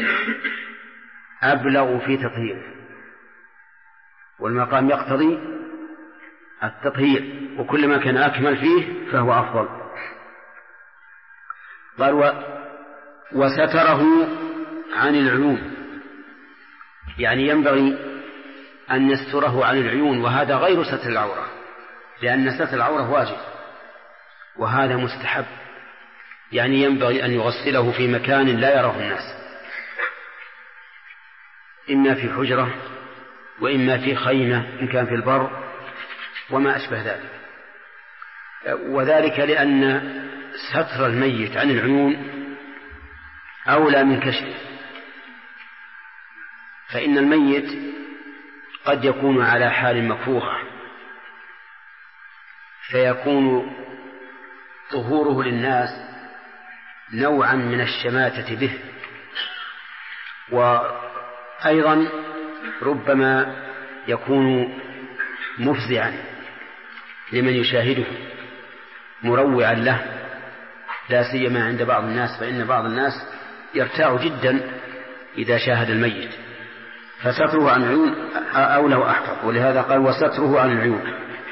أبلغ في تطهيره، والمقام يقتضي التطهير، وكلما كان أكمل فيه فهو أفضل. قال وستره عن العيون، يعني ينبغي أن يستره عن العيون، وهذا غير ستر العورة، لأن ستر العورة واجب وهذا مستحب، يعني ينبغي أن يغسله في مكان لا يراه الناس، إما في حجرة وإما في خيمة إن كان في البر وما أشبه ذلك. وذلك لأن ستر الميت عن العيون أولى من كشفه، فإن الميت قد يكون على حال مكروهة، فيكون ظهوره للناس نوعا من الشماتة به، وأيضا ربما يكون مفزعا لمن يشاهده، مروعا له، لا سيما عند بعض الناس، فإن بعض الناس يرتاع جدا إذا شاهد الميت، فستره عن العيون أولى وأحفظ. ولهذا قال وستره عن العيون.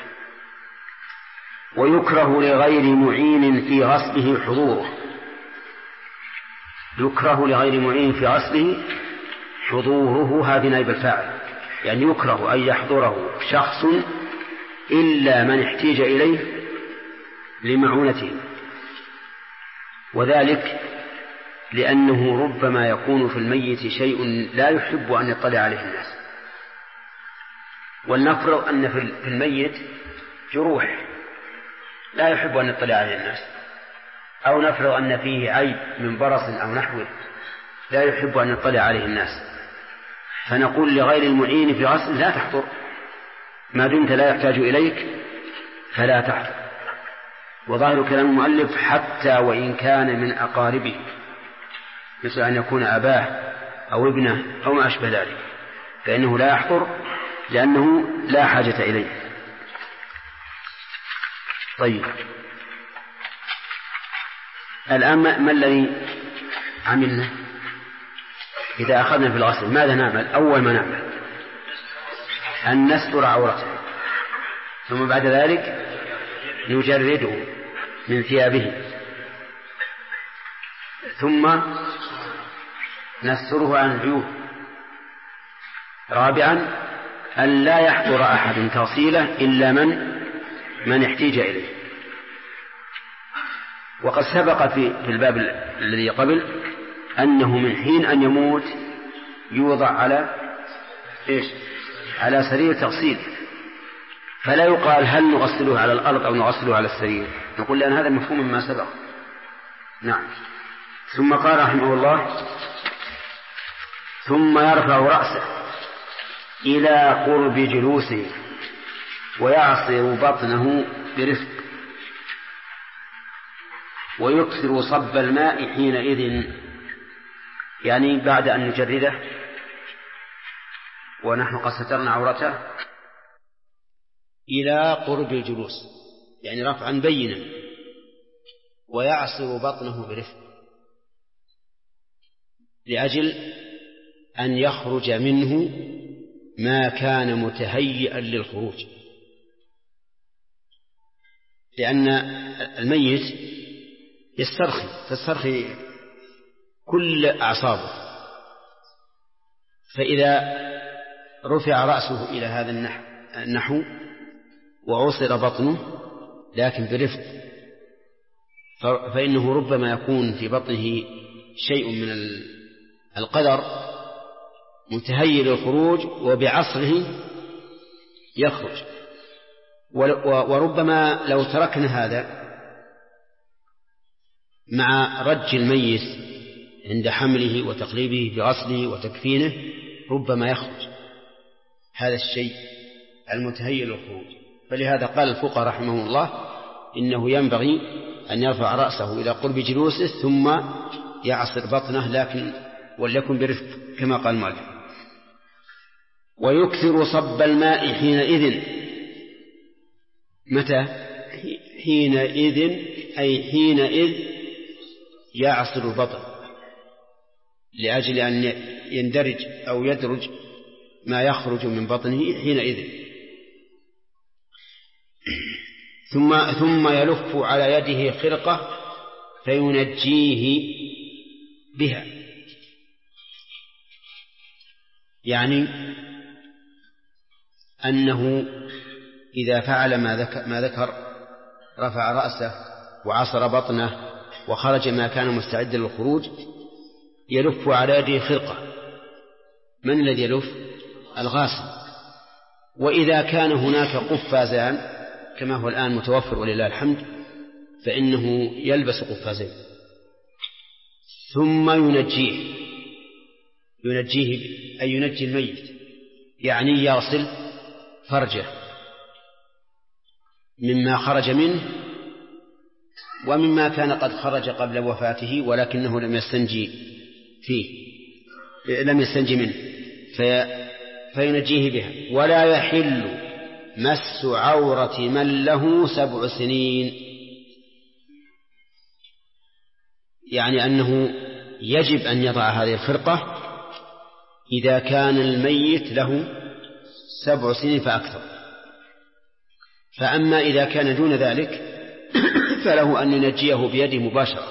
ويكره لغير معين في غسله حضوره، يكره لغير معين في غسله حضوره، هذه نائب الفاعل، يعني يكره أن يحضره شخص إلا من احتيج إليه لمعونته، وذلك لأنه ربما يكون في الميت شيء لا يحب أن يطلع عليه الناس. ولنفرض أن في الميت جروح لا يحب أن يطلع عليه الناس، أو نفرض أن فيه عيب من برص أو نحوه لا يحب أن يطلع عليه الناس، فنقول لغير المعين في غسل لا تحضر، ما دمت لا يحتاج إليك فلا تحضر. وظاهر كلام المؤلف حتى وإن كان من أقاربه، مثل أن يكون أباه أو ابنه أو ما أشبه ذلك، فإنه لا يحضر لأنه لا حاجة إليه. طيب، الآن ما الذي عملنا؟ إذا أخذنا في الغسل ماذا نعمل؟ أول ما نعمل أن نستر عورته، ثم بعد ذلك نجرده من ثيابه، ثم نستره عن العيوب. رابعا أن لا يحضر أحد تغسيله إلا من احتيج إليه. وقد سبق في الباب الذي قبل أنه من حين أن يموت يوضع على إيش؟ على سرير تغسيل، فلا يقال هل نغسله على الأرض أو نغسله على السرير، نقول لأن هذا مفهوم مما سبق. نعم. ثم قال رحمه الله: ثم يرفع رأسه إلى قرب جلوسه ويعصر بطنه برفق ويكثر صب الماء حينئذ، يعني بعد أن نجرده ونحن قد سترنا عورته إلى قرب الجلوس، يعني رفعا بينا، ويعصر بطنه برفق لأجل أن يخرج منه ما كان متهيئا للخروج، لأن الميت تسترخي كل أعصابه، فإذا رفع رأسه إلى هذا النحو وعصر بطنه لكن برفق، فإنه ربما يكون في بطنه شيء من القدر متهيئ للخروج وبعصره يخرج. وربما لو تركنا هذا مع رج الميت عند حمله وتقليبه بغسله وتكفينه ربما يخرج هذا الشيء المتهيئ للخروج. فلهذا قال الفقهاء رحمهم الله إنه ينبغي أن يرفع رأسه إلى قرب جلوسه ثم يعصر بطنه وليكن برفق كما قال مالك. ويكثر صب الماء حينئذ. متى؟ حينئذ أي حينئذ يعصر البطن لأجل أن يندرج أو يدرج ما يخرج من بطنه حينئذ. ثم يلف على يده خرقة فينجيه بها، يعني أنه إذا فعل ما ذكر رفع رأسه وعصر بطنه وخرج ما كان مستعدا للخروج يلف على يده خرقة. من الذي يلف؟ الغاسل. وإذا كان هناك قفازان كما هو الآن متوفر ولله الحمد فإنه يلبس قفازين ثم ينجيه أي ينجي الميت، يعني يغسل فرجه مما خرج منه ومما كان قد خرج قبل وفاته ولكنه لم يستنجي منه فينجيه بها. ولا يحل مس عورة من له 7 سنين، يعني أنه يجب أن يضع هذه الخرقة إذا كان الميت له 7 سنين فأكثر. فأما إذا كان دون ذلك فله أن ينجيه بيده مباشرة،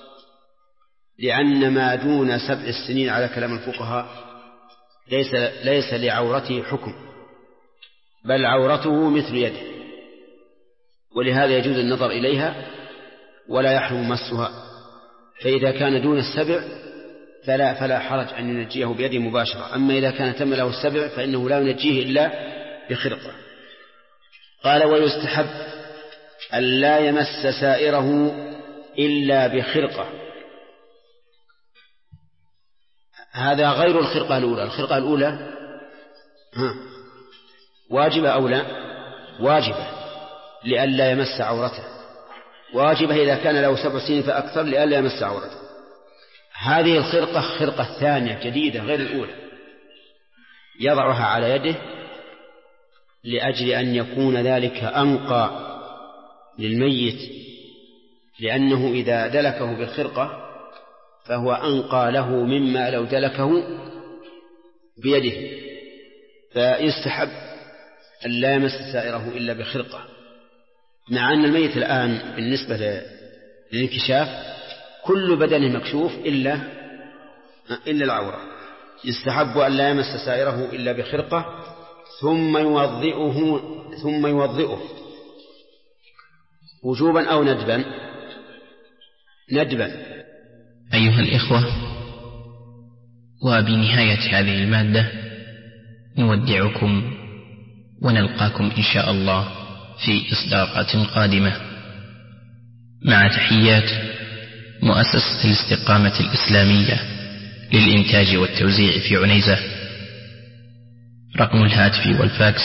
لأن ما دون 7 سنين على كلام الفقهاء ليس لعورته حكم، بل عورته مثل يده، ولهذا يجوز النظر إليها ولا يحرم مسها. فإذا كان دون 7 فلا حرج أن ينجيه بيده مباشرة. أما إذا كان تم له 7 فإنه لا ينجيه إلا بخرقة. قال: ويستحب أن لا يمس سائره إلا بخرقة. هذا غير الخرقة الأولى. الخرقة الأولى واجبة أو لا؟ واجبة لئلا يمس عورته، واجبة إذا كان له 7 سنين فأكثر لئلا يمس عورته. هذه الخرقة خرقة ثانية جديدة غير الأولى، يضعها على يده لأجل أن يكون ذلك أنقى للميت، لأنه إذا دلكه بالخرقة فهو أنقى له مما لو دلكه بيده. فيستحب أن لا يمس سائره إلا بخرقة، مع أن الميت الآن بالنسبة للانكشاف كل بدنه مكشوف إلا العورة. يستحب أن لا يمس سائره إلا بخرقة ثم يوضئه وجوبا أو ندبا. أيها الإخوة، وبنهاية هذه المادة نودعكم ونلقاكم إن شاء الله في إصدارات قادمة، مع تحيات مؤسسة الاستقامة الإسلامية للإنتاج والتوزيع في عنيزة. رقم الهاتف والفاكس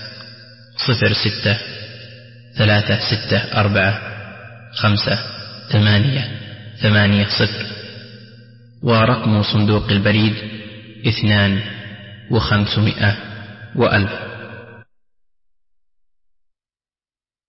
06-3645-5880، ورقم صندوق البريد 2500 و1000.